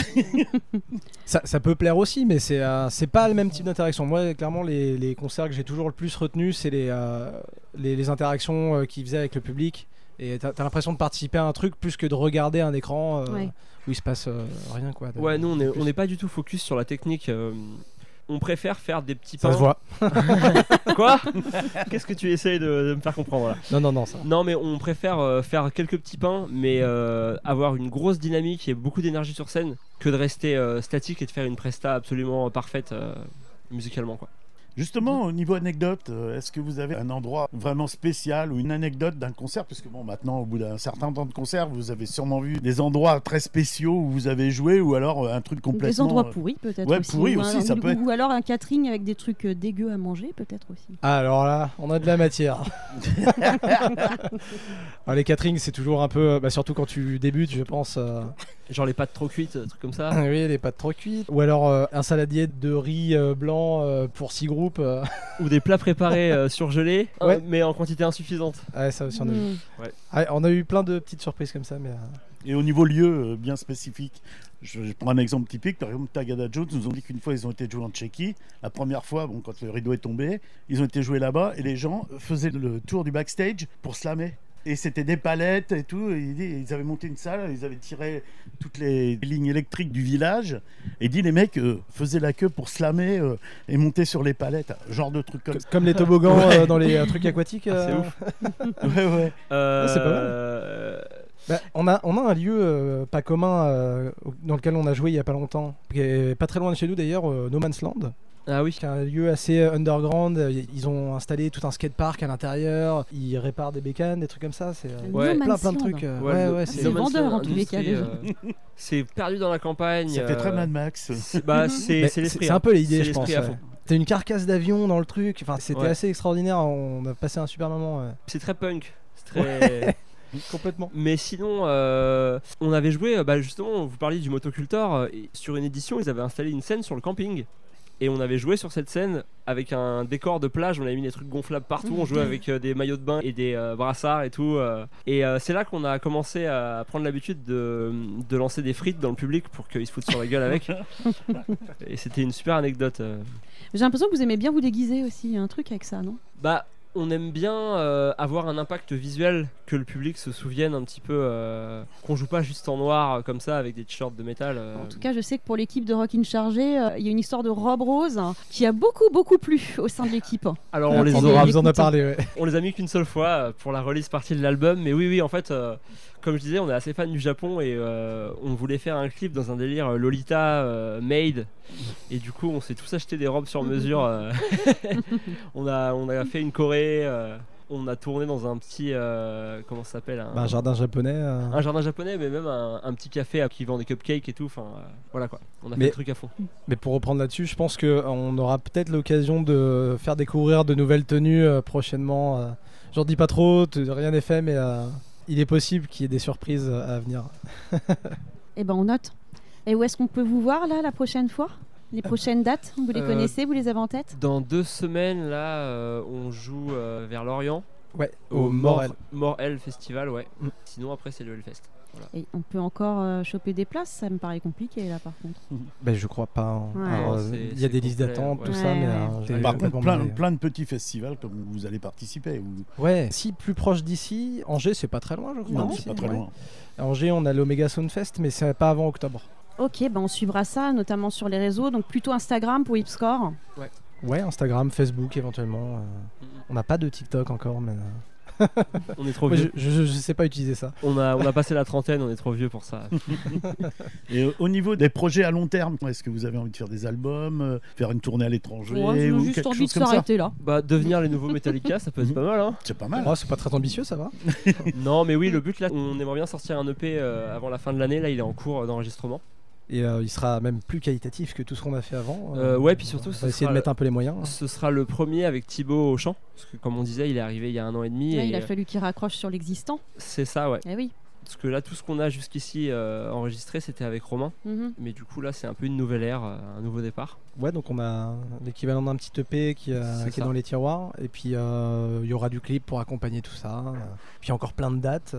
Ça peut plaire aussi, mais c'est pas le même type d'interaction. Moi, clairement, les concerts que j'ai toujours le plus retenus, c'est les interactions qu'ils faisaient avec le public. Et t'as l'impression de participer à un truc plus que de regarder un écran où il se passe rien, quoi. Ouais, nous on n'est pas du tout focus sur la technique. On préfère faire des petits pains. Ça se voit. Quoi? Qu'est-ce que tu essayes de me faire comprendre là? Non, ça. Non, mais on préfère faire quelques petits pains, mais avoir une grosse dynamique et beaucoup d'énergie sur scène, que de rester statique et de faire une presta absolument parfaite musicalement, quoi. Justement, au niveau anecdote, est-ce que vous avez un endroit vraiment spécial ou une anecdote d'un concert? Parce que bon, maintenant, au bout d'un certain temps de concert, vous avez sûrement vu des endroits très spéciaux où vous avez joué, ou alors un truc complètement... Des endroits pourris, peut-être ouais, aussi. Pourris aussi, ça peut être... Ou alors un catering avec des trucs dégueux à manger, peut-être aussi. Alors là, on a de la matière. Alors, les caterings, c'est toujours un peu... surtout quand tu débutes, je pense... Genre les pâtes trop cuites, trucs comme ça. Oui, les pâtes trop cuites. Ou alors un saladier de riz blanc pour 6 groupes. Ou des plats préparés surgelés, ouais. Mais en quantité insuffisante. Ouais, ça aussi on a eu. Ouais. Ouais, on a eu plein de petites surprises comme ça. Mais Et au niveau lieu bien spécifique, je prends un exemple typique. Par exemple, Tagada Jones nous ont dit qu'une fois ils ont été joués en Tchéquie. La première fois, bon, quand le rideau est tombé, ils ont été joués là-bas et les gens faisaient le tour du backstage pour slammer. Et c'était des palettes et tout. Et ils avaient monté une salle, ils avaient tiré toutes les lignes électriques du village. Et les mecs faisaient la queue pour slammer et monter sur les palettes. Genre de trucs comme ça. Comme les toboggans dans les trucs aquatiques. C'est ouf. Ouais. C'est pas mal. On a un lieu pas commun dans lequel on a joué il y a pas longtemps, qui est pas très loin de chez nous d'ailleurs, No Man's Land. Ah oui. C'est un lieu assez underground. Ils ont installé tout un skatepark à l'intérieur. Ils réparent des bécanes, des trucs comme ça. C'est plein de trucs. C'est vendeur en tous les cas déjà. C'est perdu dans la campagne. Ça fait très Mad Max. C'est l'esprit. C'est un peu l'idée, je pense. À fond. T'as une carcasse d'avion dans le truc. Enfin, c'était assez extraordinaire. On a passé un super moment. C'est très punk. C'est très. Complètement. Mais sinon, on avait joué, justement, vous parliez du Motocultor, sur une édition, ils avaient installé une scène sur le camping. Et on avait joué sur cette scène avec un décor de plage, on avait mis des trucs gonflables partout, on jouait avec des maillots de bain et des brassards et tout. Et c'est là qu'on a commencé à prendre l'habitude de lancer des frites dans le public pour qu'ils se foutent sur la gueule avec. Et c'était une super anecdote. J'ai l'impression que vous aimez bien vous déguiser aussi, il y a un truc avec ça, non? On aime bien avoir un impact visuel, que le public se souvienne un petit peu, qu'on joue pas juste en noir comme ça avec des t-shirts de métal. En tout cas, je sais que pour l'équipe de Rockin' Chargé, il y a une histoire de robe rose qui a beaucoup plu au sein de l'équipe. Alors on en a parlé. Ouais. On les a mis qu'une seule fois pour la release partie de l'album, mais oui, en fait, comme je disais, on est assez fan du Japon et on voulait faire un clip dans un délire Lolita made. Et du coup, on s'est tous acheté des robes sur mesure. On a fait une choré. On a tourné dans un petit comment ça s'appelle Un jardin japonais. Un jardin japonais, mais même un petit café qui vend des cupcakes et tout. Enfin, voilà quoi. On a fait le truc à fond. Mais pour reprendre là-dessus, je pense qu'on aura peut-être l'occasion de faire découvrir de nouvelles tenues prochainement. J'en dis pas trop, rien n'est fait, mais il est possible qu'il y ait des surprises à venir. Eh ben on note. Et où est-ce qu'on peut vous voir là la prochaine fois ? Les prochaines dates, vous les connaissez, vous les avez en tête ? Dans 2 semaines, là, on joue vers Lorient. Ouais, au Morel. Morel Festival, ouais. Sinon, après, c'est le Hellfest. Voilà. Et on peut encore choper des places, ça me paraît compliqué là par contre. Ben, je crois pas. Il y a des listes d'attente, tout ça, mais par contre, plein de petits festivals comme vous allez participer. Ouais, si plus proche d'ici, Angers, c'est pas très loin, je crois. Non, c'est pas très loin. À Angers, on a l'Omega Soundfest, mais c'est pas avant octobre. Ok, on suivra ça, notamment sur les réseaux, donc plutôt Instagram pour Hipscore. Ouais, Instagram, Facebook éventuellement. On n'a pas de TikTok encore, mais... On est trop vieux. Je sais pas utiliser ça. On a passé la trentaine, on est trop vieux pour ça. Et au niveau des projets à long terme, est-ce que vous avez envie de faire des albums, faire une tournée à l'étranger ou juste quelque envie chose de comme s'arrêter là. Devenir les nouveaux Metallica, ça peut être pas mal. Hein. C'est pas mal. Oh, c'est pas très ambitieux, ça va. Non, mais oui, le but là, on aimerait bien sortir un EP avant la fin de l'année. Là, il est en cours d'enregistrement. Et il sera même plus qualitatif que tout ce qu'on a fait avant. Ouais, puis surtout, on va essayer de mettre un peu les moyens. Ce sera le premier avec Thibaut au chant, parce que comme on disait, il est arrivé il y a 1 an et demi. Il a fallu qu'il raccroche sur l'existant. C'est ça, ouais. Eh oui. Parce que là, tout ce qu'on a jusqu'ici enregistré, c'était avec Romain. Mais du coup, là, c'est un peu une nouvelle ère, un nouveau départ. Ouais, donc on a l'équivalent d'un petit EP qui est dans les tiroirs. Et puis, il y aura du clip pour accompagner tout ça. Puis encore plein de dates.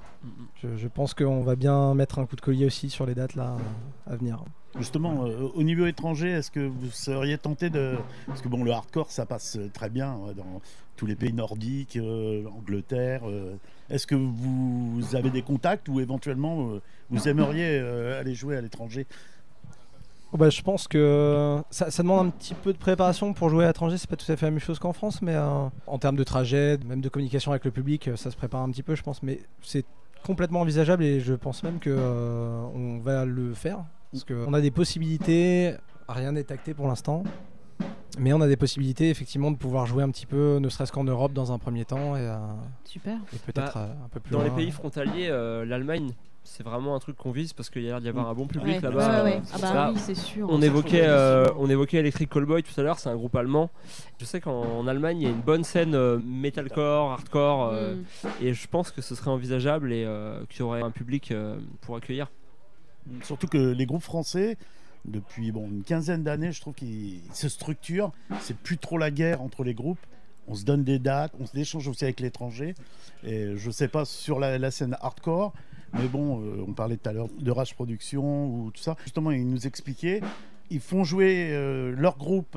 Je pense qu'on va bien mettre un coup de collier aussi sur les dates là à venir. Justement, au niveau étranger, est-ce que vous seriez tenté de... Parce que bon, le hardcore, ça passe très bien dans tous les pays nordiques, Angleterre. Est-ce que vous avez des contacts ou éventuellement vous aimeriez aller jouer à l'étranger ? Je pense que ça demande un petit peu de préparation pour jouer à l'étranger. C'est pas tout à fait la même chose qu'en France, mais en termes de trajet, même de communication avec le public, ça se prépare un petit peu, je pense. Mais c'est complètement envisageable et je pense même que on va le faire parce qu'on a des possibilités. Rien n'est acté pour l'instant, mais on a des possibilités effectivement de pouvoir jouer un petit peu, ne serait-ce qu'en Europe dans un premier temps et super. Et peut-être un peu plus dans loin. Les pays frontaliers, l'Allemagne. C'est vraiment un truc qu'on vise parce qu'il y a l'air d'y avoir un bon public là-bas. Là, oui, c'est sûr. On évoquait Electric Callboy tout à l'heure, c'est un groupe allemand. Je sais qu'en Allemagne, il y a une bonne scène metalcore, hardcore, et je pense que ce serait envisageable et qu'il y aurait un public pour accueillir. Surtout que les groupes français, depuis une quinzaine d'années, je trouve qu'ils se structurent. C'est plus trop la guerre entre les groupes. On se donne des dates, on s'échange aussi avec l'étranger. Et je sais pas sur la scène hardcore, mais on parlait tout à l'heure de Rage Production ou tout ça. Justement, ils nous expliquaient, ils font jouer leur groupe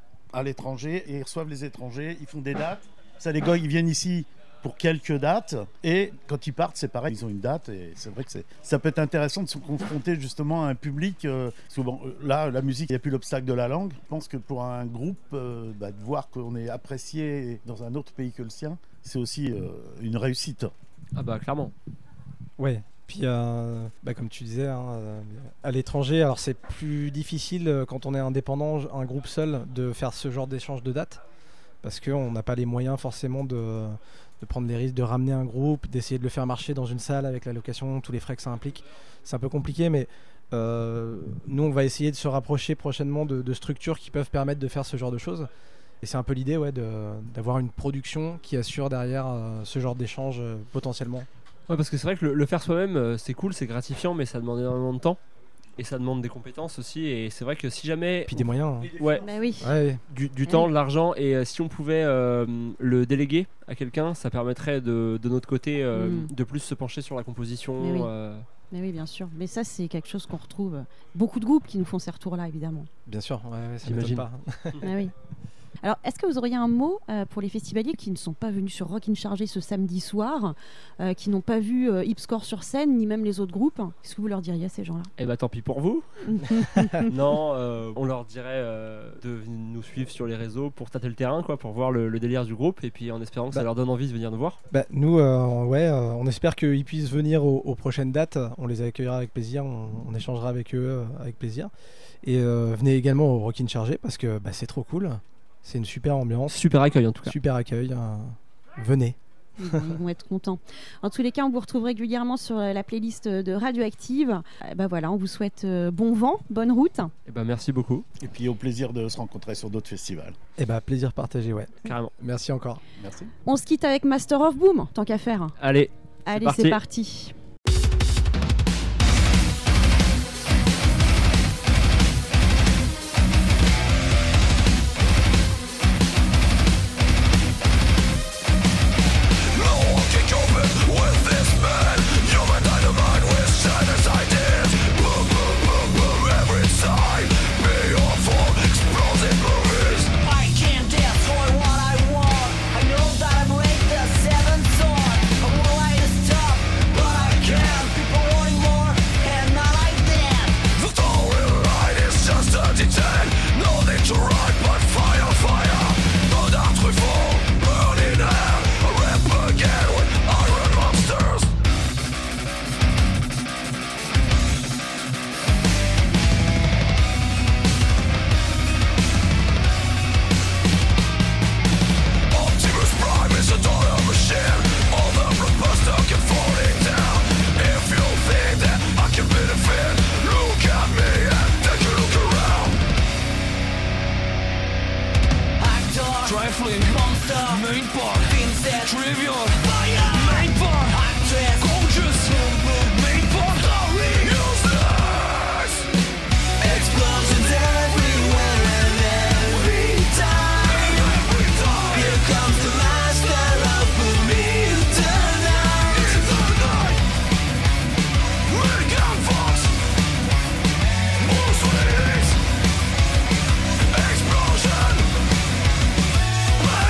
à l'étranger et ils reçoivent les étrangers, ils font des dates. Ça, les gars, ils viennent ici pour quelques dates et quand ils partent, c'est pareil, ils ont une date et c'est vrai que ça peut être intéressant de se confronter justement à un public. Parce que là, la musique, il n'y a plus l'obstacle de la langue. Je pense que pour un groupe, de voir qu'on est apprécié dans un autre pays que le sien, c'est aussi une réussite. Ah bah clairement. Ouais. Puis comme tu disais, à l'étranger, alors c'est plus difficile quand on est indépendant, un groupe seul, de faire ce genre d'échange de dates parce qu'on n'a pas les moyens forcément de prendre les risques de ramener un groupe, d'essayer de le faire marcher dans une salle avec la location, tous les frais que ça implique. C'est un peu compliqué, mais nous on va essayer de se rapprocher prochainement de structures qui peuvent permettre de faire ce genre de choses. Et c'est un peu l'idée d'avoir une production qui assure derrière ce genre d'échange potentiellement. Ouais, parce que c'est vrai que le faire soi-même, c'est cool, c'est gratifiant, mais ça demande énormément de temps. Et ça demande des compétences aussi. Et c'est vrai que si jamais. Puis des moyens. Ouais. Bah oui. Ouais. Du temps, de l'argent. Et si on pouvait le déléguer à quelqu'un, ça permettrait de notre côté de plus se pencher sur la composition. Mais oui, bien sûr. Mais ça, c'est quelque chose qu'on retrouve. Beaucoup de groupes qui nous font ces retours-là, évidemment. Bien sûr, ça j'imagine pas. Oui. Alors, est-ce que vous auriez un mot pour les festivaliers qui ne sont pas venus sur Rock in Chargé ce samedi soir, qui n'ont pas vu Hipscore sur scène, ni même les autres groupes? Qu'est-ce que vous leur diriez à ces gens-là? Eh bah tant pis pour vous. Non, on leur dirait de nous suivre sur les réseaux pour tâter le terrain, quoi, pour voir le délire du groupe, et puis en espérant que ça leur donne envie de venir nous voir. Nous, on espère qu'ils puissent venir aux prochaines dates. On les accueillera avec plaisir, on échangera avec eux avec plaisir. Et venez également au Rock in Chargé parce que c'est trop cool. C'est une super ambiance. Super accueil en tout cas. Super accueil. Venez. Ils vont être contents. En tous les cas, on vous retrouve régulièrement sur la playlist de Radioactive. Voilà, on vous souhaite bon vent, bonne route. Merci beaucoup. Et puis au plaisir de se rencontrer sur d'autres festivals. Plaisir partagé, ouais. Carrément. Merci encore. Merci. On se quitte avec Master of Boom, tant qu'à faire. Allez, c'est parti.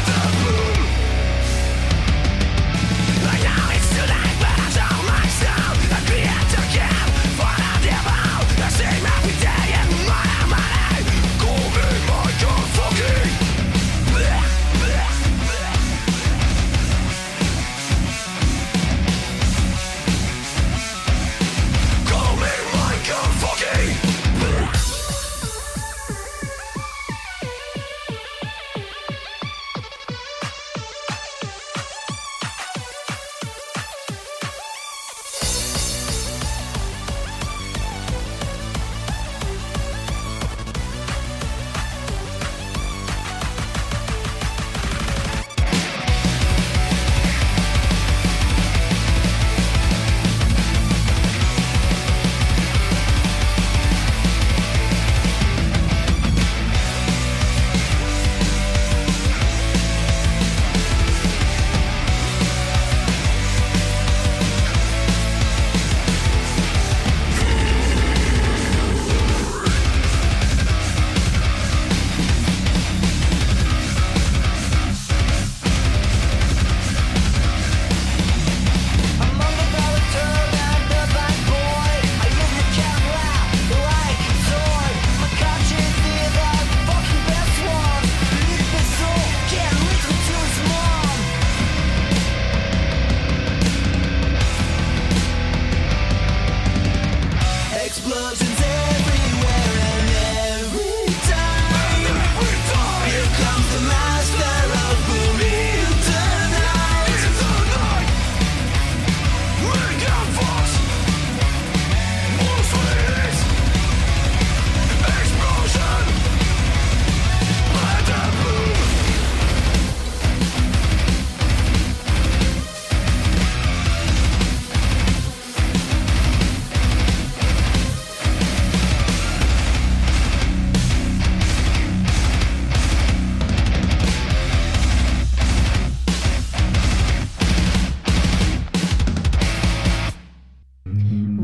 Right now it's tonight, but I don't myself.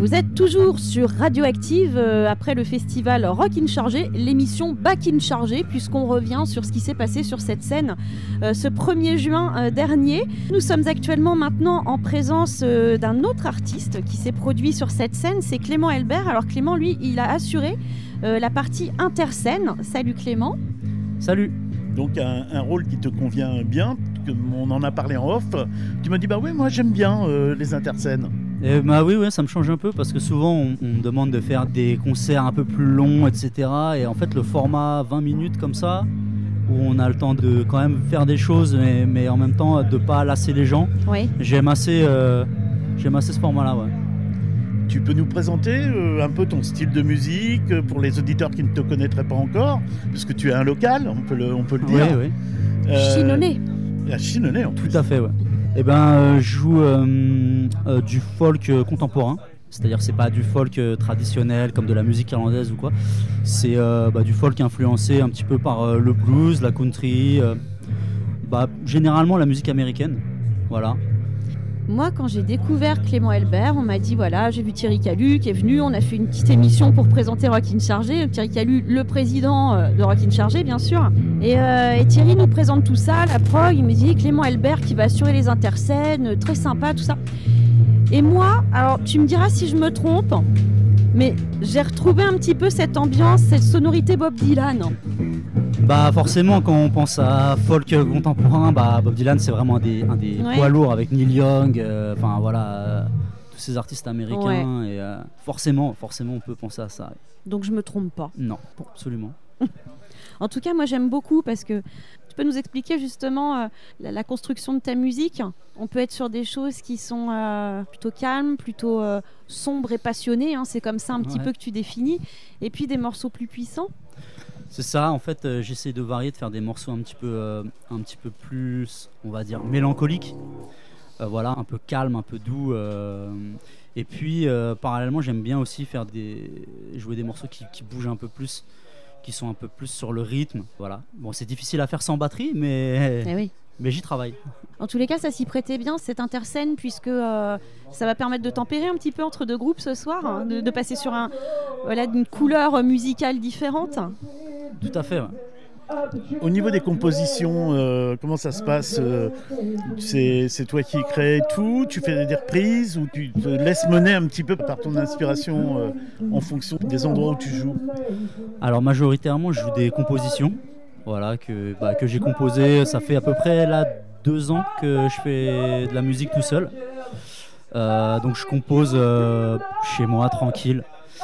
Vous êtes toujours sur Radioactive après le festival Rock in Chargé, l'émission Back in Chargé, puisqu'on revient sur ce qui s'est passé sur cette scène ce 1er juin dernier. Nous sommes actuellement maintenant en présence d'un autre artiste qui s'est produit sur cette scène, c'est Clément Elbert. Alors Clément, lui, il a assuré la partie interscène. Salut Clément. Salut. Donc un rôle qui te convient bien, on en a parlé en off. Tu m'as dit bah oui, moi j'aime bien les interscènes. Oui, ça me change un peu parce que souvent on me demande de faire des concerts un peu plus longs, etc. Et en fait le format 20 minutes comme ça, où on a le temps de quand même faire des choses, mais en même temps de pas lasser les gens. Oui. J'aime assez ce format-là, ouais. Tu peux nous présenter un peu ton style de musique pour les auditeurs qui ne te connaîtraient pas encore, puisque tu es un local, on peut le dire. Oui. Chinonais. Chinonais en plus. Tout à fait, ouais. Je joue du folk contemporain, c'est-à-dire c'est pas du folk traditionnel comme de la musique irlandaise ou quoi. C'est du folk influencé un petit peu par le blues, la country, généralement la musique américaine, voilà. Moi, quand j'ai découvert Clément Elbert, on m'a dit voilà, j'ai vu Thierry Calu qui est venu, on a fait une petite émission pour présenter Rock in Chargé. Thierry Calu, le président de Rock in Chargé, bien sûr. Et Thierry nous présente tout ça, la prog. Il me dit Clément Elbert qui va assurer les interscènes, très sympa, tout ça. Et moi, alors tu me diras si je me trompe, mais j'ai retrouvé un petit peu cette ambiance, cette sonorité Bob Dylan. Forcément, quand on pense à folk contemporain, Bob Dylan c'est vraiment un des poids lourds avec Neil Young, tous ces artistes américains. Ouais. Et forcément on peut penser à ça. Donc je me trompe pas. Non, absolument. En tout cas, moi j'aime beaucoup parce que tu peux nous expliquer justement la construction de ta musique. On peut être sur des choses qui sont plutôt calmes, plutôt sombres et passionnées, hein, c'est comme ça un petit peu que tu définis, et puis des morceaux plus puissants. C'est ça, en fait, j'essaie de varier, de faire des morceaux un petit peu plus, on va dire, mélancoliques. Un peu calme, un peu doux. Et puis, parallèlement, j'aime bien aussi jouer des morceaux qui bougent un peu plus, qui sont un peu plus sur le rythme. Voilà. Bon, c'est difficile à faire sans batterie, mais j'y travaille. En tous les cas, ça s'y prêtait bien, cette interscène, puisque ça va permettre de tempérer un petit peu entre deux groupes ce soir, hein, de passer sur une couleur musicale différente. Tout à fait, ouais. Au niveau des compositions, comment ça se passe c'est toi qui crées tout, tu fais des reprises ou tu te laisses mener un petit peu par ton inspiration en fonction des endroits où tu joues? Alors majoritairement, je joue des compositions que j'ai composées. Ça fait à peu près 2 ans que je fais de la musique tout seul. Donc je compose chez moi, tranquille.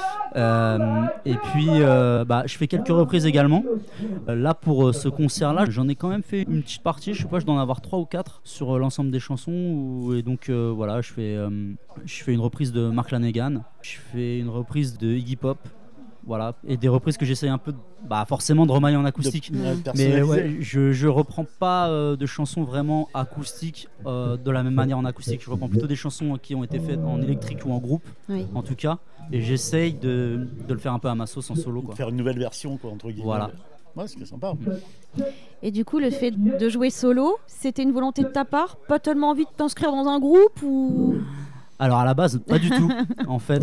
Et puis je fais quelques reprises également. Là pour ce concert-là, j'en ai quand même fait une petite partie. Je sais pas, je dois en avoir 3 ou 4 sur l'ensemble des chansons. Et donc je fais une reprise de Mark Lanegan. Je fais une reprise de Iggy Pop. Voilà, et des reprises que j'essaye un peu forcément de remanier en acoustique. Mais je reprends pas de chansons vraiment acoustiques de la même manière en acoustique. Je reprends plutôt des chansons qui ont été faites en électrique ou en groupe, en tout cas. Et j'essaye de le faire un peu à ma sauce en solo. Quoi. Faire une nouvelle version, quoi, entre guillemets. Voilà. Ouais, c'est sympa. Et du coup, le fait de jouer solo, c'était une volonté de ta part? Pas tellement envie de t'inscrire dans un groupe ou... Alors à la base, pas du tout. En fait,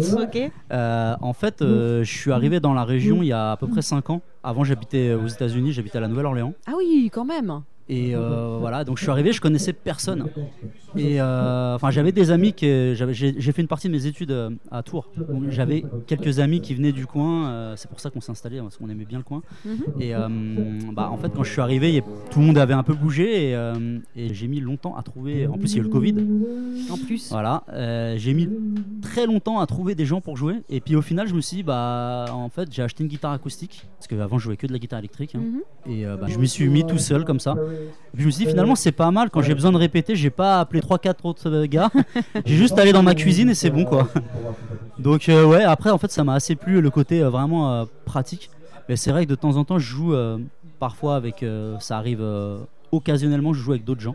je suis arrivé dans la région il y a à peu près 5 ans. Avant, j'habitais aux États-Unis, j'habitais à la Nouvelle-Orléans. Ah oui, quand même. Et donc je suis arrivé, je connaissais personne. Et j'avais des amis j'ai fait une partie de mes études à Tours. Donc, j'avais quelques amis qui venaient du coin. C'est pour ça qu'on s'est installé parce qu'on aimait bien le coin. Et en fait, quand je suis arrivé, tout le monde avait un peu bougé et j'ai mis longtemps à trouver. En plus, il y a eu le Covid. En plus. Voilà, j'ai mis très longtemps à trouver des gens pour jouer. Et puis au final, je me suis dit, en fait, j'ai acheté une guitare acoustique parce qu'avant, je jouais que de la guitare électrique. Et je m'y suis mis tout seul comme ça. Et puis je me suis dit finalement c'est pas mal, quand j'ai besoin de répéter, j'ai pas appelé 3-4 autres gars, j'ai juste allé dans ma cuisine et c'est bon quoi. Donc après en fait ça m'a assez plu le côté vraiment pratique. Mais c'est vrai que de temps en temps je joue parfois avec, ça arrive occasionnellement, je joue avec d'autres gens.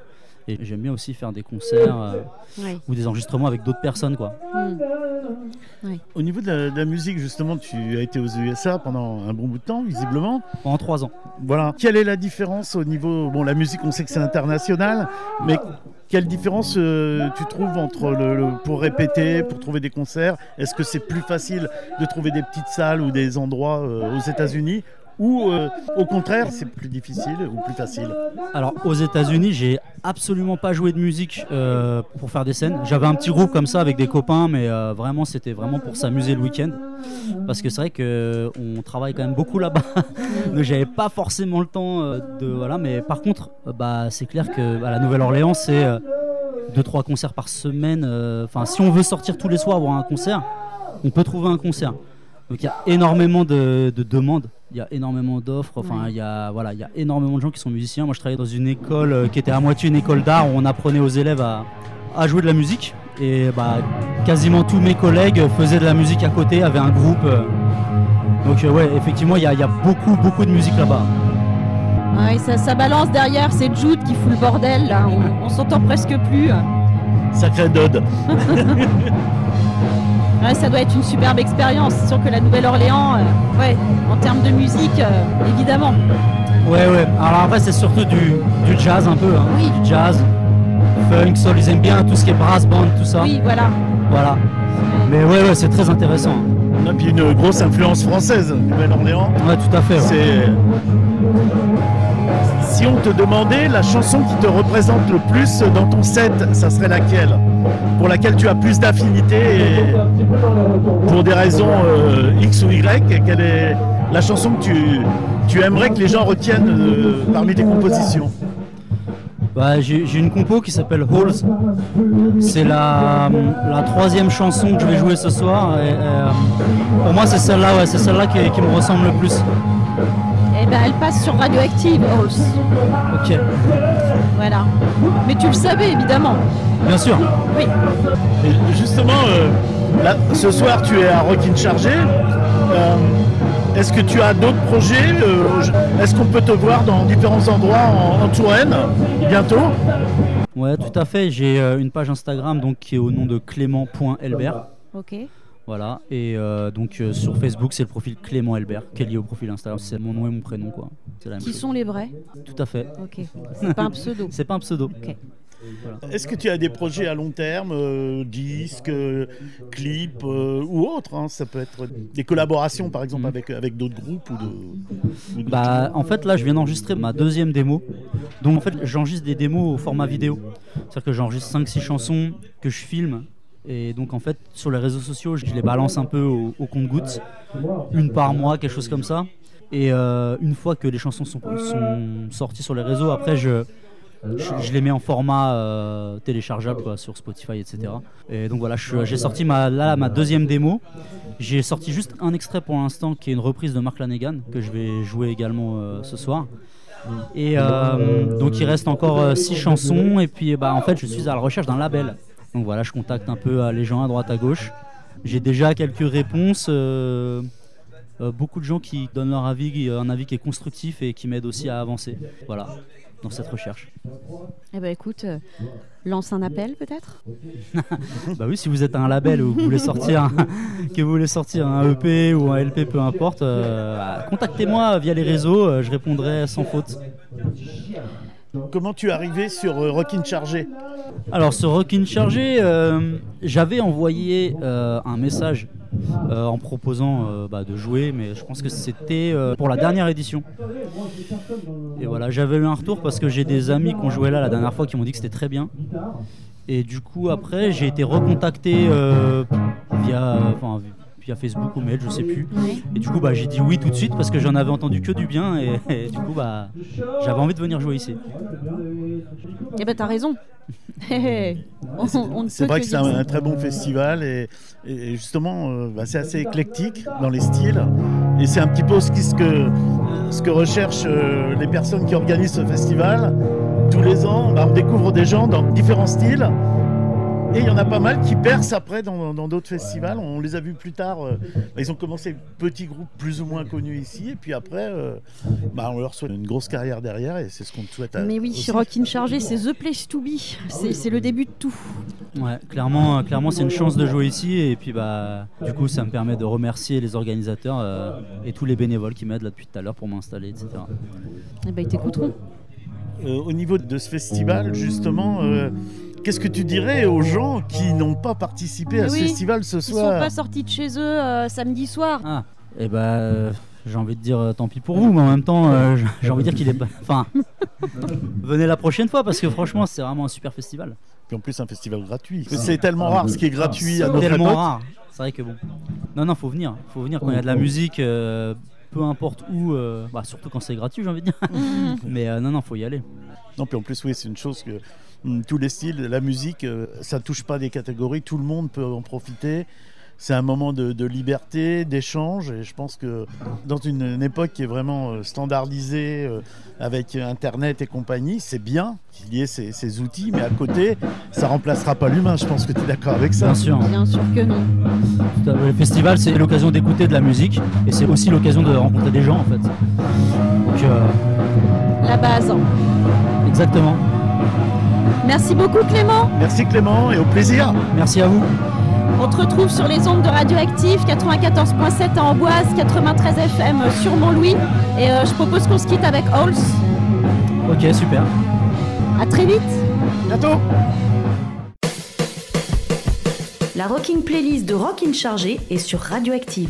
Et j'aime bien aussi faire des concerts ou des enregistrements avec d'autres personnes, quoi. Au niveau de la musique, justement, tu as été aux USA pendant un bon bout de temps, visiblement. Pendant 3 ans. Voilà. Quelle est la différence au niveau... Bon, la musique, on sait que c'est international, mais quelle différence tu trouves entre pour répéter, pour trouver des concerts? Est-ce que c'est plus facile de trouver des petites salles ou des endroits aux États-Unis, ou au contraire, c'est plus difficile ou plus facile? Alors, aux États-Unis, j'ai absolument pas joué de musique pour faire des scènes. J'avais un petit groupe comme ça avec des copains, mais vraiment, c'était vraiment pour s'amuser le week-end. Parce que c'est vrai qu'on travaille quand même beaucoup là-bas. Donc, j'avais pas forcément le temps voilà. Mais par contre, c'est clair que à la Nouvelle-Orléans, c'est 2-3 concerts par semaine. Enfin, si on veut sortir tous les soirs voir un concert, on peut trouver un concert. Donc il y a énormément de demandes, il y a énormément d'offres, enfin il y a énormément de gens qui sont musiciens. Moi je travaillais dans une école qui était à moitié une école d'art où on apprenait aux élèves à jouer de la musique. Et quasiment tous mes collègues faisaient de la musique à côté, avaient un groupe. Donc effectivement il y a beaucoup de musique là-bas. Ouais, ça balance derrière, c'est Jude qui fout le bordel là, on s'entend presque plus. Sacré Dodd. Ouais, ça doit être une superbe expérience. C'est sûr que la Nouvelle-Orléans, en termes de musique, évidemment. Ouais. Alors après, c'est surtout du jazz un peu. Hein. Oui. Du jazz, funk, soul, ils aiment bien tout ce qui est brass band, tout ça. Oui, voilà. Mais c'est très intéressant. Et puis une grosse influence française, Nouvelle-Orléans. Ouais, tout à fait. Ouais. Si on te demandait la chanson qui te représente le plus dans ton set, ça serait laquelle? Pour laquelle tu as plus d'affinité et pour des raisons X ou Y, quelle est la chanson que tu aimerais que les gens retiennent parmi tes compositions? J'ai une compo qui s'appelle Halls. C'est la 3e chanson que je vais jouer ce soir. Et, pour moi, c'est celle-là qui me ressemble le plus. Elle passe sur Radioactive, Halls. Ok. Voilà. Mais tu le savais, évidemment. Bien sûr. Oui. Et justement, ce soir, tu es à Rockin' Chargé. Est-ce que tu as d'autres projets? Est-ce qu'on peut te voir dans différents endroits en Touraine bientôt? Ouais, tout à fait. J'ai une page Instagram donc, qui est au nom de clément.elbert. Ok. Voilà, et donc sur Facebook, c'est le profil Clément Elbert qui est lié au profil Instagram. C'est mon nom et mon prénom, quoi. C'est la même chose. Qui sont les vrais? Tout à fait. Ok. C'est pas un pseudo. C'est pas un pseudo. Ok. Voilà. Est-ce que tu as des projets à long terme, disques, clips ou autres, hein? Ça peut être des collaborations par exemple avec d'autres groupes ou en fait là je viens d'enregistrer ma 2e démo. Donc en fait j'enregistre des démos au format vidéo. C'est-à-dire que j'enregistre 5-6 chansons que je filme. Et donc en fait sur les réseaux sociaux je les balance un peu au compte-gouttes, une par mois, quelque chose comme ça. Et une fois que les chansons sont sorties sur les réseaux, après je les mets en format téléchargeable quoi, sur Spotify, etc. Et donc voilà, j'ai sorti ma 2e démo. J'ai sorti juste un extrait pour l'instant qui est une reprise de Mark Lanegan que je vais jouer également ce soir. Et donc il reste encore 6 chansons et puis en fait je suis à la recherche d'un label. Donc voilà, je contacte un peu les gens à droite à gauche. J'ai déjà quelques réponses, beaucoup de gens qui donnent leur avis, un avis qui est constructif et qui m'aide aussi à avancer. Voilà, dans cette recherche. Eh ben écoute, lance un appel peut-être. Bah oui, si vous êtes un label ou que vous voulez sortir un EP ou un LP, peu importe, contactez-moi via les réseaux, je répondrai sans faute. Comment tu es arrivé sur Rockin' Chargé? Alors sur Rockin' Chargé, j'avais envoyé un message en proposant de jouer, mais je pense que c'était pour la dernière édition. Et voilà, j'avais eu un retour parce que j'ai des amis qui ont joué là la dernière fois qui m'ont dit que c'était très bien. Et du coup après j'ai été recontacté via Facebook ou mail, je sais plus. Et du coup j'ai dit oui tout de suite parce que j'en avais entendu que du bien et du coup j'avais envie de venir jouer ici. Eh ben t'as raison. C'est vrai que c'est un très bon festival et justement c'est assez éclectique dans les styles et c'est un petit peu ce que recherchent les personnes qui organisent ce festival. Tous les ans on découvre des gens dans différents styles Et il y en a pas mal qui percent après dans d'autres festivals. On les a vus plus tard. Ils ont commencé petits groupes plus ou moins connus ici. Et puis après, on leur souhaite une grosse carrière derrière. Et c'est ce qu'on te souhaite. Mais oui, aussi. Rockin' Chargé, c'est the place to be. C'est le début de tout. Ouais, clairement c'est une chance de jouer ici. Et puis du coup, ça me permet de remercier les organisateurs et tous les bénévoles qui m'aident là depuis tout à l'heure pour m'installer, etc. Eh ben, ils t'écouteront. Au niveau de ce festival, justement, qu'est-ce que tu dirais aux gens qui n'ont pas participé à ce festival ce soir ? Ils sont pas sortis de chez eux samedi soir. Ah, et j'ai envie de dire tant pis pour vous, mais en même temps, j'ai envie de dire qu'il est pas. Enfin, venez la prochaine fois parce que franchement, c'est vraiment un super festival. Puis en plus, un festival gratuit. C'est tellement rare ce qui est gratuit à notre tellement époque. rare. C'est vrai que bon. Non, faut venir. Faut venir quand il y a de la musique. Peu importe où, surtout quand c'est gratuit, j'ai envie de dire. Mais faut y aller. Non, puis en plus, oui, c'est une chose que tous les styles, la musique, ça touche pas des catégories, tout le monde peut en profiter. C'est un moment de liberté, d'échange, et je pense que dans une époque qui est vraiment standardisée, avec Internet et compagnie, c'est bien qu'il y ait ces outils, mais à côté, ça remplacera pas l'humain. Je pense que tu es d'accord avec ça. Bien sûr. Bien sûr que non. Le festival, c'est l'occasion d'écouter de la musique, et c'est aussi l'occasion de rencontrer des gens, en fait. Donc, la base. Exactement. Merci beaucoup Clément. Merci Clément, et au plaisir. Merci à vous. On te retrouve sur les ondes de Radioactive, 94.7 à Amboise, 93 FM sur Montlouis. Et je propose qu'on se quitte avec Halls. Ok, super. À très vite. Bientôt. La Rockin' Playlist de Rockin' Chargé est sur Radioactive.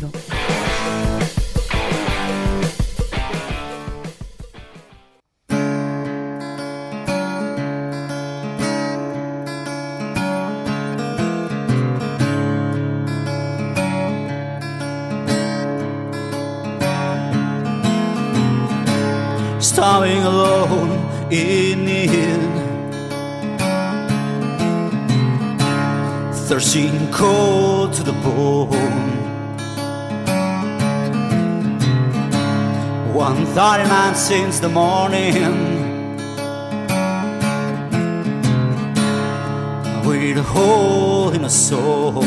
Starving alone in need, thirsty and cold to the bone. 139 since the morning, with a hole in a soul.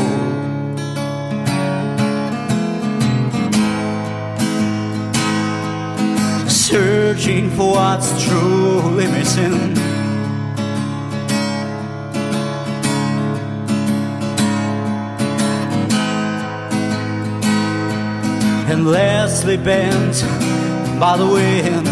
Searching for what's truly missing, endlessly bent by the wind,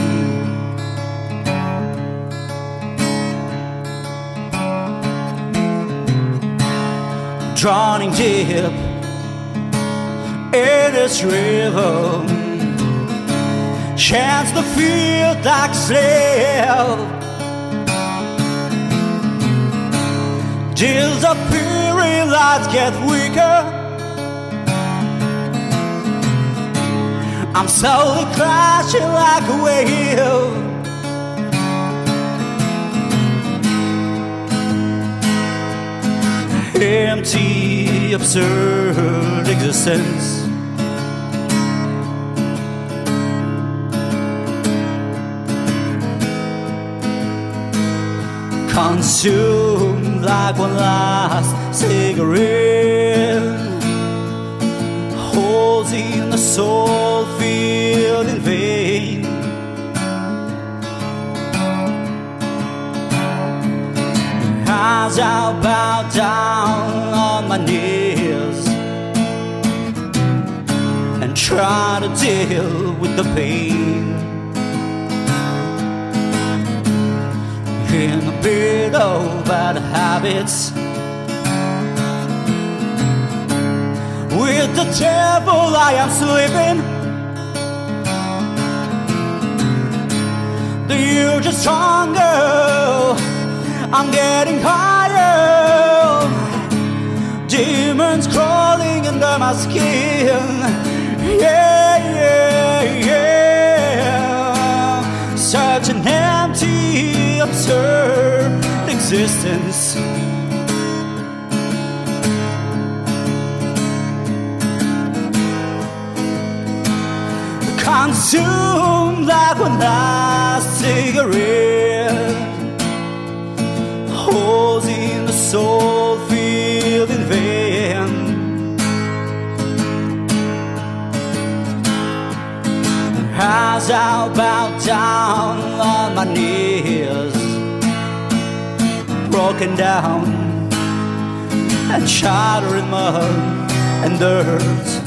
drowning deep in this river. Chance to feel like slave, disappearing lights get weaker. I'm slowly crashing like a wave. Empty, absurd existence. Consumed like one last cigarette, holes in the soul filled in vain. As I bow down on my knees and try to deal with the pain. In a bit of bad habits, with the devil I am sleeping. The urge is stronger, I'm getting higher. Demons crawling under my skin. Yeah, yeah, yeah. Such an empty, absurd existence. Consumed like one last cigarette, holes in the soul field. as I bow down on my knees, broken down and shattered in mud and dirt.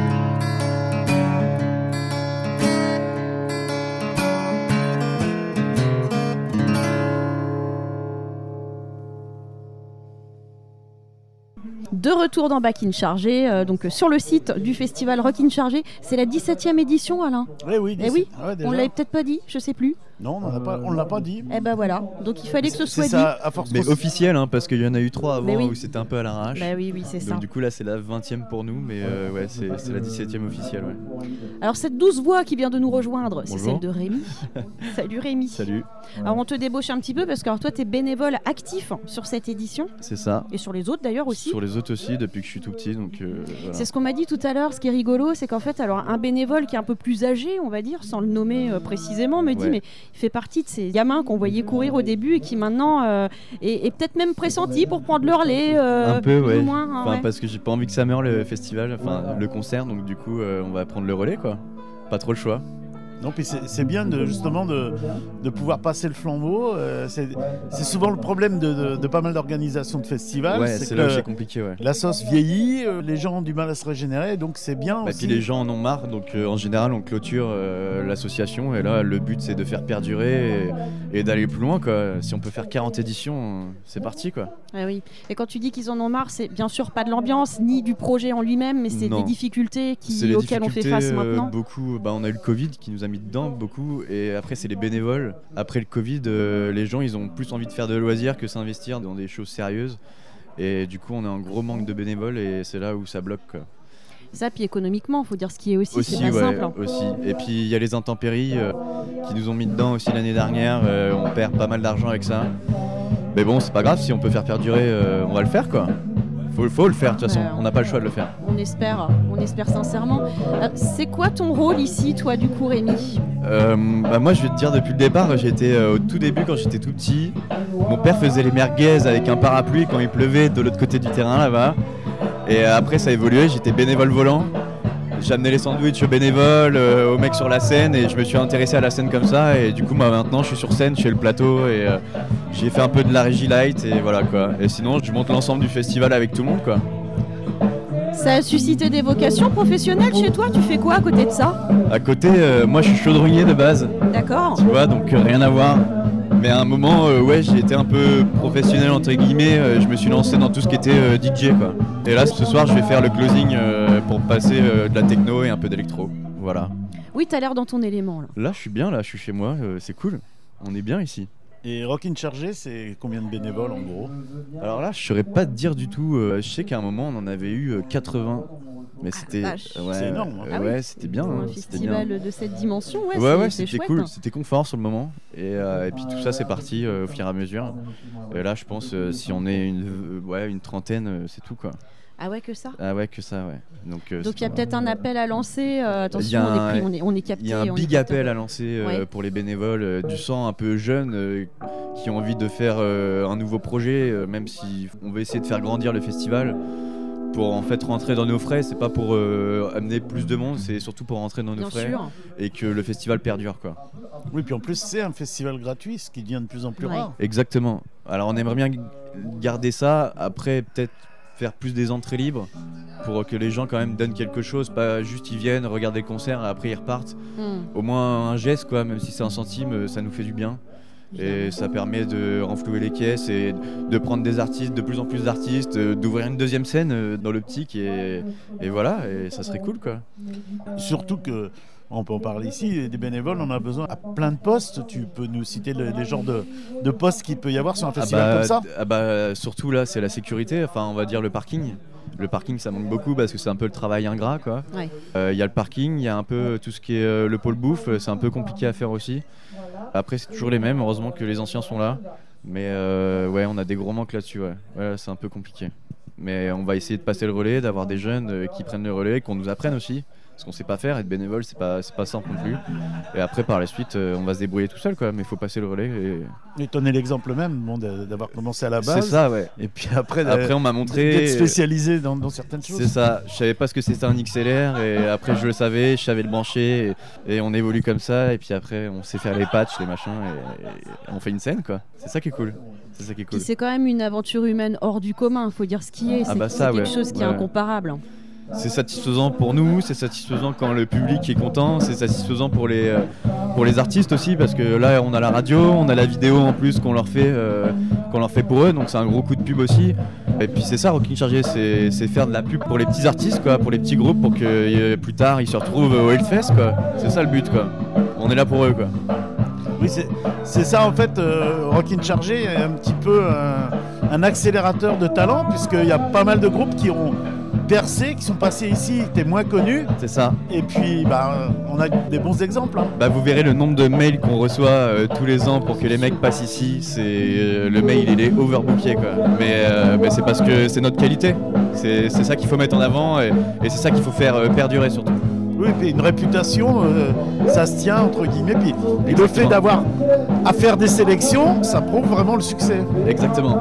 De retour dans Back in Chargé, donc sur le site du festival Rock in Chargé. C'est la 17e édition, Alain. Oui, Eh oui, ouais, déjà. on l'avait peut-être pas dit, je sais plus. Non, on ne l'a pas dit. Eh ben voilà, donc il fallait que ce soit C'est dit. ça, à force Mais officiel, hein, parce qu'il y en a eu 3 avant Mais oui. où c'était un peu à l'arrache. Bah oui, c'est Donc ça. du coup là c'est la 20e pour nous, mais ouais c'est la 17e officielle. Ouais. Alors cette douce voix qui vient de nous rejoindre, c'est Bonjour. celle de Rémi. Salut Rémi. Salut. Alors on te débauche un petit peu parce que alors, toi tu es bénévole actif sur cette édition. C'est ça. Et sur les autres d'ailleurs aussi. Sur les autres aussi depuis que je suis tout petit, donc voilà. C'est ce qu'on m'a dit tout à l'heure. Ce qui est rigolo, c'est qu'en fait, alors un bénévole qui est un peu plus âgé, on va dire, sans le nommer précisément, me dit, Ouais. mais il fait partie de ces gamins qu'on voyait courir au début et qui maintenant est peut-être même pressenti pour prendre le relais. Un peu, plus ouais. ou moins, hein, Enfin, ouais. parce que j'ai pas envie que ça meure le festival, enfin le concert, donc du coup on va prendre le relais quoi. Pas trop le choix. Non, puis c'est bien justement de pouvoir passer le flambeau. C'est souvent le problème de pas mal d'organisations de festivals. Ouais, c'est que là où c'est compliqué, ouais. La sauce vieillit, les gens ont du mal à se régénérer, donc c'est bien Bah, aussi. puis les gens en ont marre, donc en général on clôture l'association et là le but c'est de faire perdurer et d'aller plus loin quoi. Si on peut faire 40 éditions, c'est parti quoi. Ah oui. Et quand tu dis qu'ils en ont marre, c'est bien sûr pas de l'ambiance ni du projet en lui-même, mais c'est Non. des difficultés C'est les auxquelles on fait face difficultés, maintenant. beaucoup, on a eu le Covid qui nous a mis dedans beaucoup et après c'est les bénévoles. Après le Covid, les gens ils ont plus envie de faire de loisirs que s'investir dans des choses sérieuses et du coup on a un gros manque de bénévoles et c'est là où ça bloque quoi. Ça, puis économiquement, faut dire ce qui est aussi, c'est pas ouais, simple. Hein. aussi. Et puis il y a les intempéries qui nous ont mis dedans aussi l'année dernière, on perd pas mal d'argent avec ça. Mais bon, c'est pas grave, si on peut faire perdurer, on va le faire quoi. Faut le faire de toute façon, on n'a pas le choix de le faire. On espère sincèrement. C'est quoi ton rôle ici, toi, du coup, Rémi ? Moi, je vais te dire, depuis le départ, j'ai été au tout début quand j'étais tout petit. Mon père faisait les merguez avec un parapluie quand il pleuvait de l'autre côté du terrain là-bas. Et après, ça a évolué, j'étais bénévole volant. J'amenais les sandwichs aux bénévoles, aux mecs sur la scène et je me suis intéressé à la scène comme ça et du coup maintenant je suis sur scène, je fais le plateau et j'ai fait un peu de la régie light et voilà quoi. Et sinon je monte l'ensemble du festival avec tout le monde quoi. Ça a suscité des vocations professionnelles chez toi ? Tu fais quoi à côté de ça ? À côté, moi je suis chaudronnier de base. D'accord. Tu vois, donc rien à voir. Mais à un moment, ouais, j'ai été un peu professionnel entre guillemets. Je me suis lancé dans tout ce qui était DJ quoi. Et là, ce soir, je vais faire le closing pour passer de la techno et un peu d'électro. Voilà. Oui, t'as l'air dans ton élément là. Là, je suis bien. Là, je suis chez moi. C'est cool. On est bien ici. Et Rock in Chargé, c'est combien de bénévoles en gros ? Alors là, je saurais pas te dire du tout. Je sais qu'à un moment, on en avait eu 80. Mais c'était, c'est énorme. Hein. Ouais, c'était bien. Un c'était festival bien. de cette dimension, Ouais, c'est c'était chouette, cool. hein. C'était confort sur le moment. Et puis tout ça, c'est parti au fur et à mesure. Et là, je pense si on est une trentaine, c'est tout quoi. Ah ouais, que ça ? Ah ouais, que ça, ouais. Donc il y a peut-être un appel à lancer. Attention, on est capté. Il y a un big appel à lancer Ouais. pour les bénévoles, du sang un peu jeune, qui ont envie de faire un nouveau projet, même si on veut essayer de faire grandir le festival. Pour en fait rentrer dans nos frais, c'est pas pour amener plus de monde, c'est surtout pour rentrer dans nos Bien frais sûr. et que le festival perdure quoi. Oui, puis en plus c'est un festival gratuit, ce qui devient de plus en plus rare. Exactement. Alors on aimerait bien garder ça, après peut-être faire plus des entrées libres pour que les gens quand même donnent quelque chose, pas juste ils viennent regarder le concert et après ils repartent. Au moins un geste quoi, même si c'est un centime, ça nous fait du bien. Et ça permet de renflouer les caisses et de prendre des artistes, de plus en plus d'artistes, d'ouvrir une deuxième scène dans l'optique et voilà, et ça serait cool quoi. Surtout que, on peut en parler ici, des bénévoles, on a besoin à plein de postes. Tu peux nous citer les genres de postes qu'il peut y avoir sur un festival comme ça ? Surtout là, c'est la sécurité, enfin on va dire le parking. Le parking ça manque beaucoup parce que c'est un peu le travail ingrat quoi. Ouais. Y a le parking, il y a un peu tout ce qui est le pôle bouffe, c'est un peu compliqué à faire aussi. Après c'est toujours les mêmes, heureusement que les anciens sont là. Mais ouais, on a des gros manques là-dessus, ouais, c'est un peu compliqué. Mais on va essayer de passer le relais, d'avoir des jeunes qui prennent le relais, qu'on nous apprenne aussi. parce qu'on sait pas faire. Être bénévole, c'est pas simple non plus. Et après, par la suite, on va se débrouiller tout seul, quoi. Mais il faut passer le relais. Et t'en es l'exemple même, bon, d'avoir commencé à la base. C'est ça, ouais. Et puis après on m'a montré d'être spécialisé dans certaines choses. C'est ça. Je savais pas ce que c'était un XLR, et après je le savais, je savais le brancher, et on évolue comme ça. Et puis après, on sait faire les patchs, les machins, et on fait une scène, quoi. C'est ça qui est cool. Puis c'est quand même une aventure humaine hors du commun, faut dire ce qui est. C'est quelque chose qui est incomparable. C'est satisfaisant pour nous, c'est satisfaisant quand le public est content, c'est satisfaisant pour les artistes aussi, parce que là on a la radio, on a la vidéo en plus qu'on leur fait pour eux, donc c'est un gros coup de pub aussi. Et puis c'est ça, Rocking Chargé, c'est faire de la pub pour les petits artistes, quoi, pour les petits groupes, pour que plus tard ils se retrouvent au Hellfest, quoi. C'est ça le but, quoi. On est là pour eux, quoi. Oui, c'est ça en fait. Rocking Chargé est un petit peu un accélérateur de talent, puisqu'il y a pas mal de groupes qui ont percé, qui sont passés ici, qui étaient moins connus. C'est ça. Et puis on a des bons exemples. Hein. Vous verrez le nombre de mails qu'on reçoit tous les ans pour que les mecs passent ici. Le mail il est overbooké, quoi. Mais c'est parce que c'est notre qualité. C'est ça qu'il faut mettre en avant, et c'est ça qu'il faut faire perdurer surtout. Oui, puis une réputation, ça se tient entre guillemets. Puis le fait d'avoir à faire des sélections, ça prouve vraiment le succès. Exactement.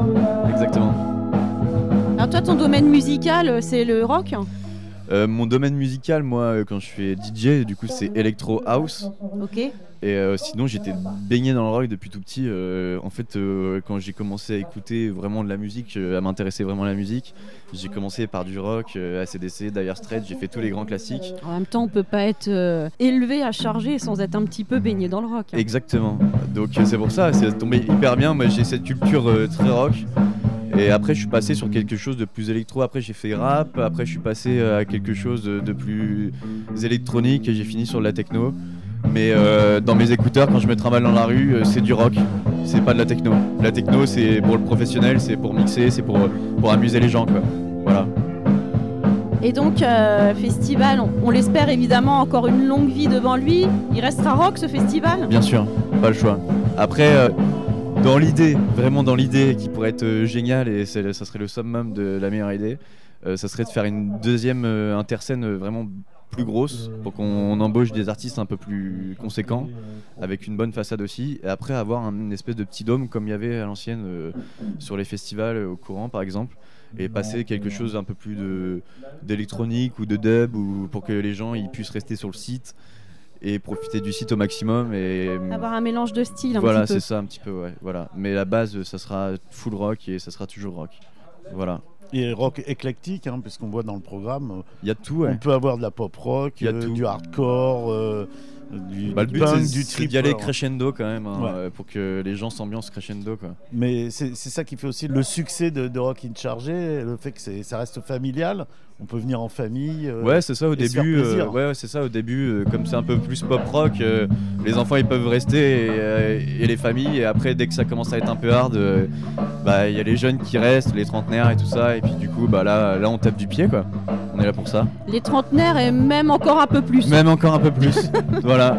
Alors toi, ton domaine musical, c'est le rock ? Mon domaine musical, moi, quand je fais DJ, du coup, c'est Electro House. Ok. Et sinon, j'étais baigné dans le rock depuis tout petit. En fait, quand j'ai commencé à écouter vraiment de la musique, à m'intéresser vraiment à la musique, j'ai commencé par du rock, AC/DC, Dire Straits, j'ai fait tous les grands classiques. En même temps, on peut pas être élevé à charger sans être un petit peu baigné dans le rock. Hein. Exactement. Donc c'est pour ça, c'est tombé hyper bien. Moi, j'ai cette culture très rock. Et après je suis passé sur quelque chose de plus électro, après j'ai fait rap, après je suis passé à quelque chose de plus électronique et j'ai fini sur de la techno. Mais dans mes écouteurs, quand je me trimballe dans la rue, c'est du rock, c'est pas de la techno. La techno c'est pour le professionnel, c'est pour mixer, c'est pour amuser les gens, quoi. Voilà. Et donc festival, on l'espère évidemment, encore une longue vie devant lui. Il restera rock ce festival ? Bien sûr, pas le choix. Après dans l'idée, vraiment dans l'idée qui pourrait être géniale, et ça serait le summum de la meilleure idée, ça serait de faire une deuxième interscène vraiment plus grosse pour qu'on embauche des artistes un peu plus conséquents avec une bonne façade aussi, et après avoir une espèce de petit dôme comme il y avait à l'ancienne sur les festivals au courant par exemple, et passer quelque chose un peu plus d'électronique ou de dub, ou pour que les gens ils puissent rester sur le site et profiter du site au maximum et avoir un mélange de styles un voilà, petit peu. c'est ça un petit peu, ouais, voilà. Mais la base ça sera full rock et ça sera toujours rock. Voilà. Et rock éclectique, hein, puisqu'on voit dans le programme. Il y a tout, ouais. On peut avoir de la pop rock, du hardcore, du le but punk, c'est d'y aller crescendo quand même, hein, pour que les gens s'ambiancent crescendo, quoi. Mais c'est ça qui fait aussi le succès de Rocking Chargé, le fait que ça reste familial. On peut venir en famille. Ouais, c'est ça au début. C'est ça au début. Comme c'est un peu plus pop rock, les enfants ils peuvent rester et les familles. Et après, dès que ça commence à être un peu hard, il y a les jeunes qui restent, les trentenaires et tout ça. Et puis du coup, là on tape du pied, quoi. On est là pour ça. Les trentenaires et même encore un peu plus. Même encore un peu plus. Voilà.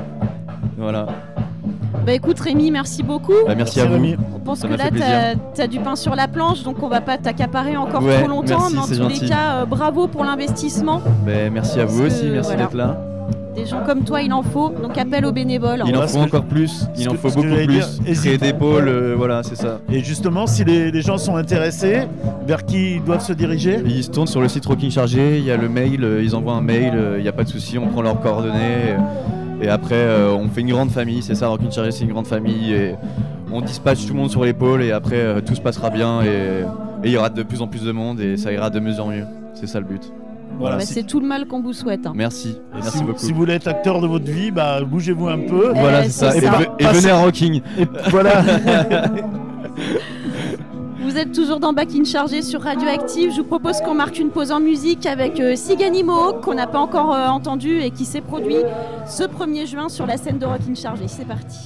Bah écoute Rémi, merci beaucoup. Merci à vous. Rémi. On pense que là t'as du pain sur la planche, donc on va pas t'accaparer encore trop longtemps. Merci, mais en tous gentil. les cas, bravo pour l'investissement. Merci à vous aussi, merci d'être là. Des gens comme toi, il en faut, donc appel aux bénévoles. Il en faut encore plus, il en faut beaucoup plus. Créer des pôles, voilà, c'est ça. Et justement, si les gens sont intéressés, vers qui ils doivent se diriger ? Ils se tournent sur le site Rocking Chargé, il y a le mail, ils envoient un mail, il n'y a pas de souci, on prend leurs coordonnées. Et après, on fait une grande famille, c'est ça, Rocking Chargé, c'est une grande famille. Et on dispatche tout le monde sur l'épaule et après, tout se passera bien. Et il y aura de plus en plus de monde et ça ira de mieux en mieux. C'est ça le but. Voilà, c'est tout le mal qu'on vous souhaite. Hein. Merci beaucoup. Si vous voulez être acteur de votre vie, bougez-vous un peu. Voilà, c'est ça. Et venez à Rocking. Et voilà. Vous êtes toujours dans Back-in Chargé sur Radioactive. Je vous propose qu'on marque une pause en musique avec Siganimo, qu'on n'a pas encore entendu et qui s'est produit ce 1er juin sur la scène de Rock-in Chargé. C'est parti.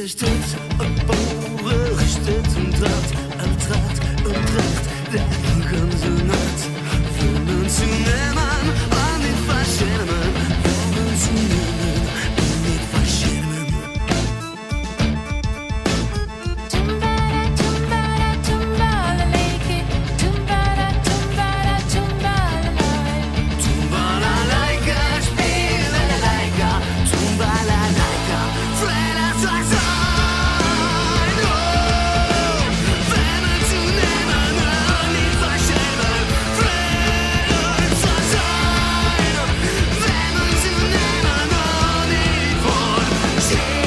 Gestützt und Bohre richtet und Draht, der kommt so naht. Filmen zu nehmen, an den Verschämen, Filmen zu nehmen, an den Verschämen. Tumbala, tumbala, tumbala, leike, tumbala, tumbala, tumbala, tumbala, leike, spiele leike, tumbala, leike, Freda, sag sein, Filmen zu nehmen, an den Verschämen, Freda, sag sein, Filmen zu nehmen, an den Verschämen.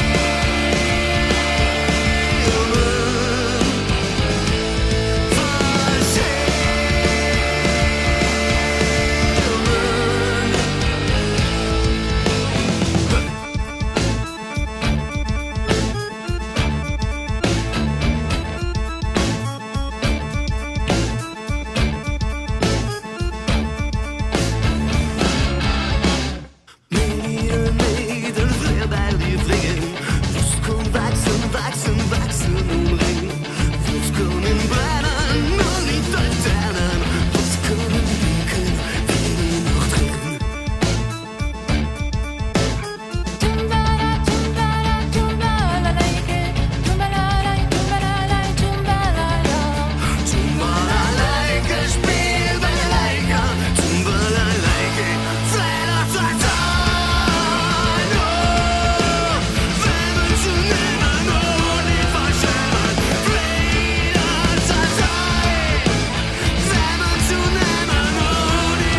Mädel, Freier die Fliegen, Wurst kann wachsen, wachsen, wachsen und ringen. Wurst können brennen, nur nicht durchtrennen. Wurst können winken, wie noch drin. Tumbala, tumbala, tumbala, leike, tumbala, tumbala, tumbala, tumbala, leike, spiel bei der Leike, tumbala, leike, Freda, sag sein. Filmen zu nehmen, ohne Verschämen, Freda, sag sein. Filmen zu nehmen, ohne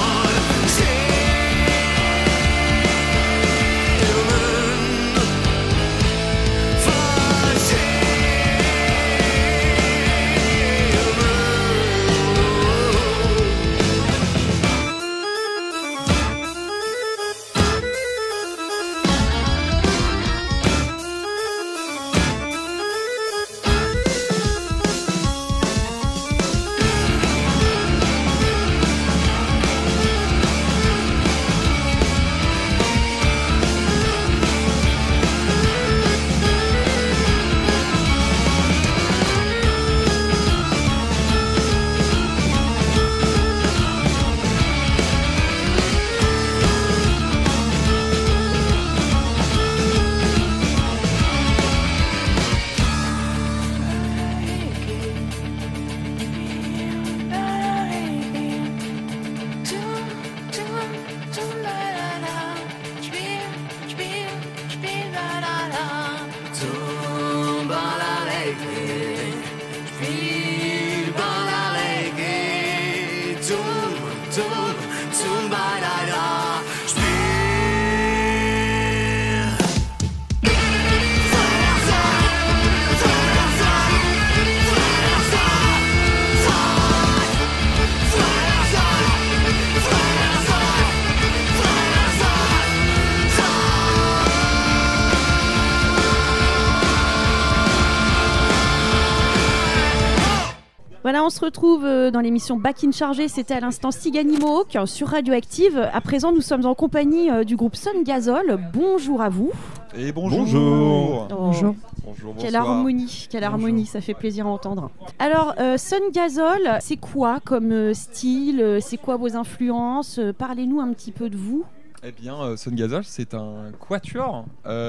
Voilà, on se retrouve dans l'émission Back in Chargé. C'était à l'instant Stigany Mohawk sur Radioactive. À présent, nous sommes en compagnie du groupe Sun Gazole. Bonjour à vous. Et bonjour. Bonjour. Bonjour, Quelle bonsoir. harmonie, ça fait plaisir à entendre. Alors, Sun Gazole, c'est quoi comme style? C'est quoi vos influences? Parlez-nous un petit peu de vous. Eh bien, Sun Gazole, c'est un quatuor.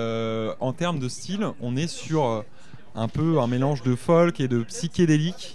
En termes de style, on est sur un peu un mélange de folk et de psychédélique,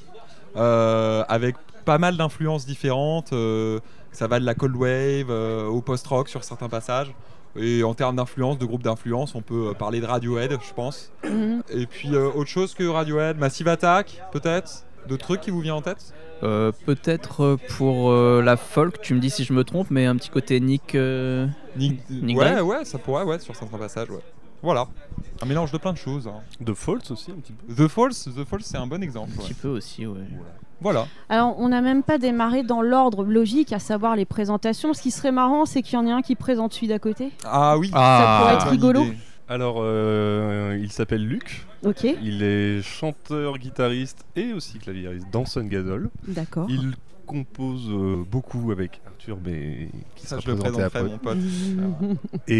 avec pas mal d'influences différentes. Ça va de la cold wave au post-rock sur certains passages. Et en termes d'influence, de groupe d'influence, on peut parler de Radiohead, je pense. Et puis autre chose que Radiohead, Massive Attack, peut-être. D'autres trucs qui vous viennent en tête? Peut-être pour la folk, tu me dis si je me trompe, mais un petit côté Nick ouais, Drake. ouais, ça pourrait, ouais, sur certains passages, ouais. Voilà, un mélange de plein de choses. Hein. The Falls aussi, un petit peu. The Falls, c'est un bon exemple. Un petit peu aussi, ouais. Voilà. Alors, on n'a même pas démarré dans l'ordre logique, à savoir les présentations. Ce qui serait marrant, c'est qu'il y en ait un qui présente celui d'à côté. Ah oui. Ça pourrait être rigolo. Alors, il s'appelle Luc. Ok. Il est chanteur, guitariste et aussi claviériste dans Sun Gazole. D'accord. Il compose beaucoup avec Arthur, mais qui Ça, sera je le présenté présenterai, après. mon pote.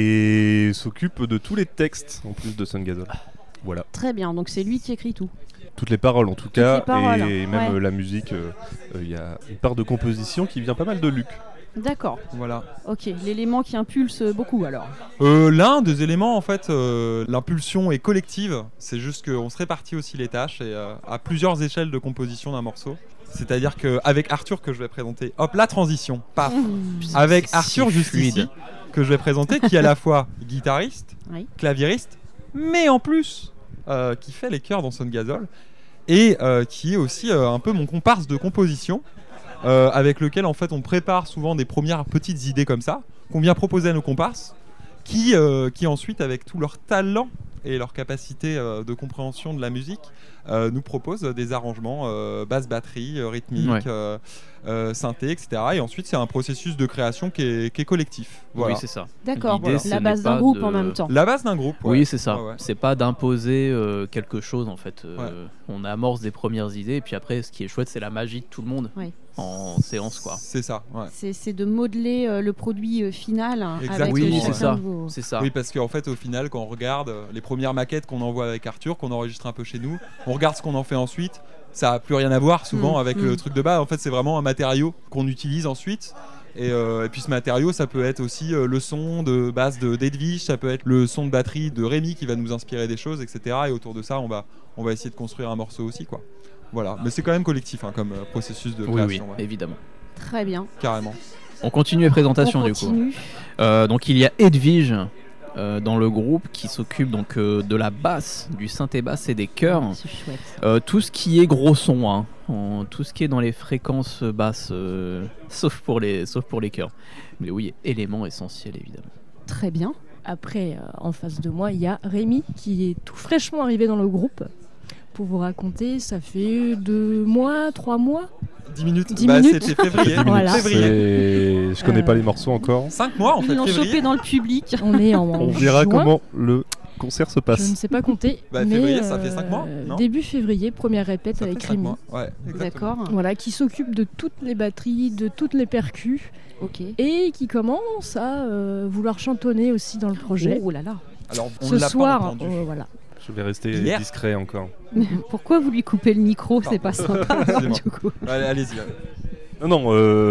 Et s'occupe de tous les textes en plus de Sun Gazol. Voilà. Très bien, donc c'est lui qui écrit tout. Toutes les paroles en tout cas, les paroles, et même ouais. la musique. Il y a une part de composition qui vient pas mal de Luc. D'accord. Voilà. Ok, l'élément qui impulse beaucoup alors. L'un des éléments, en fait, l'impulsion est collective. C'est juste qu'on se répartit aussi les tâches et à plusieurs échelles de composition d'un morceau. C'est-à-dire qu'avec Arthur que je vais présenter, hop, la transition, paf. Avec Arthur juste ici, que je vais présenter, qui est à la fois guitariste, Oui. claviériste, mais en plus qui fait les chœurs dans Sun Gazol et qui est aussi un peu mon comparse de composition. Avec lequel en fait on prépare souvent des premières petites idées comme ça qu'on vient proposer à nos comparses qui ensuite avec tout leur talent et leur capacité de compréhension de la musique nous proposent des arrangements basse batterie, rythmique, synthé, etc. Et ensuite c'est un processus de création qui est collectif. Voilà. Oui, c'est ça. D'accord, L'idée, ce la n'est base d'un pas groupe de- en même temps. La base d'un groupe. Ouais. Oui, c'est ça. Ouais, ouais. C'est pas d'imposer quelque chose en fait. Ouais. On amorce des premières idées et puis après, ce qui est chouette, c'est la magie de tout le monde Oui. en séance, quoi. C'est ça. Ouais. C'est de modeler le produit final avec Exactement. Oui, chacun c'est ça. de vos- C'est ça. Oui, parce qu'en fait, au final, quand on regarde les premières maquettes qu'on envoie avec Arthur, qu'on enregistre un peu chez nous, on regarde ce qu'on en fait ensuite. Ça n'a plus rien à voir souvent avec le truc de base. En fait, c'est vraiment un matériau qu'on utilise ensuite. Et puis ce matériau, ça peut être aussi le son de base d'Edwige, ça peut être le son de batterie de Rémi qui va nous inspirer des choses, etc. Et autour de ça, on va essayer de construire un morceau aussi, quoi. Voilà. Mais c'est quand même collectif comme processus de Oui, création. oui, ouais. évidemment. Très bien. Carrément. On continue les présentations On du coup. continue. Donc il y a Edwige dans le groupe qui s'occupe donc de la basse, du synthé basse et des chœurs. C'est chouette. Tout ce qui est gros son, hein, tout ce qui est dans les fréquences basses, sauf pour les chœurs. Mais oui, élément essentiel évidemment. Très bien. Après, en face de moi, il y a Rémi qui est tout fraîchement arrivé dans le groupe. Pour vous raconter, ça fait 2 mois, 3 mois. 10 minutes. 10 Bah, minutes. c'était février. Voilà. Je connais pas les morceaux encore. 5 mois en fait. Ils l'ont février. chopé dans le public. On est en On verra juin. comment le concert se Je passe. ne sais pas compter. Bah, mais, février, ça fait 5 mois, non début février, première répète Ça avec fait 5 Rémi. mois. Ouais, exactement. D'accord. Voilà, qui s'occupe de toutes les batteries, de toutes les percus. Ok. Et qui commence à vouloir chantonner aussi dans le projet. Oh là là. Alors, on Ce l'a pas soir, entendu. voilà. Je vais rester Hier. discret encore. Pourquoi vous lui coupez le micro? C'est pas sympa. Excusez-moi. Du coup. Allez, allez-y. Non,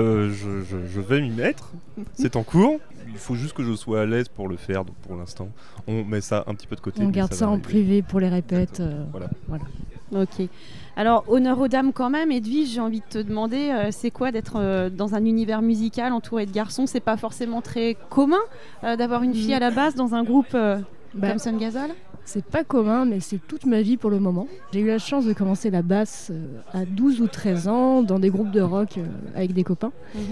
je vais m'y mettre. C'est en cours. Il faut juste que je sois à l'aise pour le faire. Donc pour l'instant, on met ça un petit peu de côté. On mais garde va ça en arriver. privé pour les répètes. Voilà. Ok. Alors, honneur aux dames quand même. Edwige, j'ai envie de te demander, c'est quoi d'être dans un univers musical entouré de garçons? C'est pas forcément très commun d'avoir une fille à la base dans un groupe comme Sun Gazol? C'est pas commun, mais c'est toute ma vie pour le moment. J'ai eu la chance de commencer la basse à 12 ou 13 ans dans des groupes de rock avec des copains.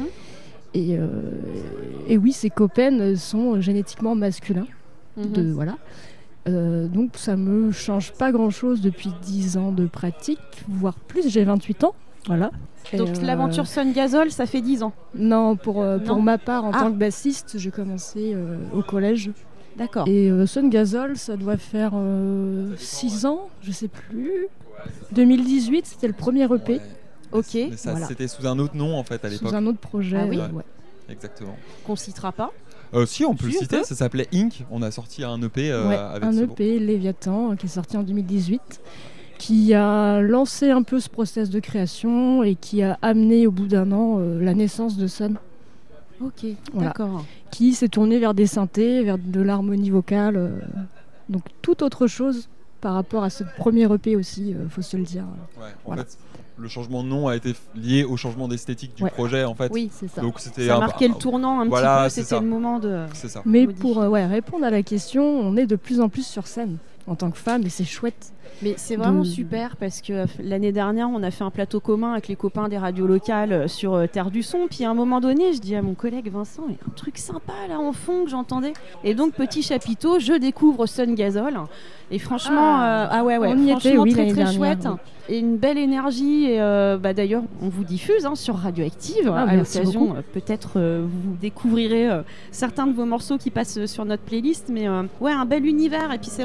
Et oui, ces copains sont génétiquement masculins. Voilà. Donc ça me change pas grand chose depuis 10 ans de pratique, voire plus, j'ai 28 ans. Voilà. Donc Et, l'aventure Sun Gazol, ça fait 10 ans? Non, pour Non. ma part, en Ah. tant que bassiste, j'ai commencé au collège. D'accord. Et Sun Gazol, ça doit faire 6 ans, je sais plus. 2018, c'était le premier EP. Ok. Mais ça, Voilà. c'était sous un autre nom en fait à l'époque. Sous un autre projet. Ah oui. ouais. Exactement. Qu'on citera pas. Si, on peut le Si, on citer, peut. ça s'appelait Inc. On a sorti un EP Ouais, avec un ce EP, Léviathan, qui est sorti en 2018, qui a lancé un peu ce process de création et qui a amené au bout d'1 an la naissance de Sun. Ok, Voilà. d'accord. Qui s'est tourné vers des synthés, vers de l'harmonie vocale, donc tout autre chose par rapport à ce premier EP aussi, faut se le dire. Ouais, en Voilà. fait, le changement de nom a été lié au changement d'esthétique du Ouais. projet en fait. Oui, c'est ça. Donc c'était Ça a marqué le tournant un voilà, petit c'est peu, c'était ça. le moment de... C'est ça. Mais modifier. pour répondre à la question, on est de plus en plus sur scène en tant que femme et c'est chouette. Mais c'est vraiment de- super parce que l'année dernière, on a fait un plateau commun avec les copains des radios locales sur Terre du Son. Puis à un moment donné, je dis à mon collègue Vincent, il y a un truc sympa là en fond que j'entendais. Et donc, petit chapiteau, je découvre Sun Gazol. Et franchement, ouais, on y franchement, était, oui, très l'année très dernière, chouette. oui. Et une belle énergie. Et d'ailleurs, on vous diffuse sur Radioactive. Ah, à merci l'occasion, beaucoup. peut-être vous découvrirez certains de vos morceaux qui passent sur notre playlist. Mais ouais, un bel univers. Et puis c'est vrai que ce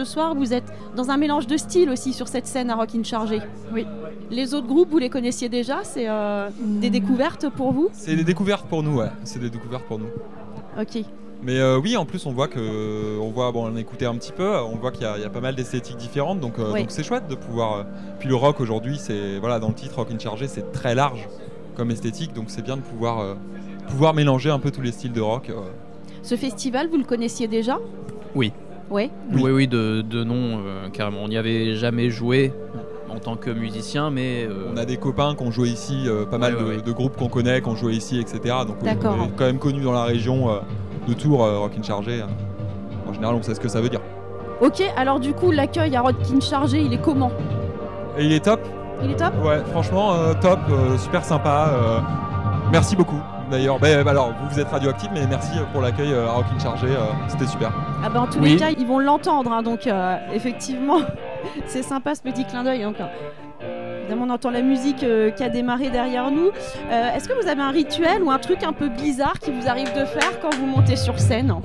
ce soir, vous êtes dans un mélange de styles aussi sur cette scène à Rockin' Chargé. Oui. Les autres groupes, vous les connaissiez déjà? C'est des découvertes pour vous? C'est des découvertes pour nous, ouais. C'est des découvertes pour nous. Ok. Mais oui, en plus, on voit, bon, on a écouté un petit peu, on voit qu'il y a pas mal d'esthétiques différentes, donc c'est chouette de pouvoir. Puis le rock aujourd'hui, c'est voilà, dans le titre Rockin' Chargé, c'est très large comme esthétique, donc c'est bien de pouvoir mélanger un peu tous les styles de rock. Ce festival, vous le connaissiez déjà? Oui. Ouais. Oui, de nom, carrément. On n'y avait jamais joué en tant que musicien, mais... On a des copains qui ont joué ici, pas mal de groupes qu'on connaît, qui ont joué ici, etc. Donc on est quand même connus dans la région de Tours, Rockin' Chargé. En général, on sait ce que ça veut dire. Ok, alors du coup, l'accueil à Rockin' Chargé, il est comment? Et il est top. Il est top? Ouais, franchement, top, super sympa. Merci beaucoup. D'ailleurs, alors vous êtes Radioactive, mais merci pour l'accueil à Rockin' Chargé, c'était super. Ah bah en tous les cas, ils vont l'entendre, hein, donc effectivement, c'est sympa ce petit clin d'œil. Donc, évidemment, on entend la musique qui a démarré derrière nous. Est-ce que vous avez un rituel ou un truc un peu bizarre qui vous arrive de faire quand vous montez sur scène?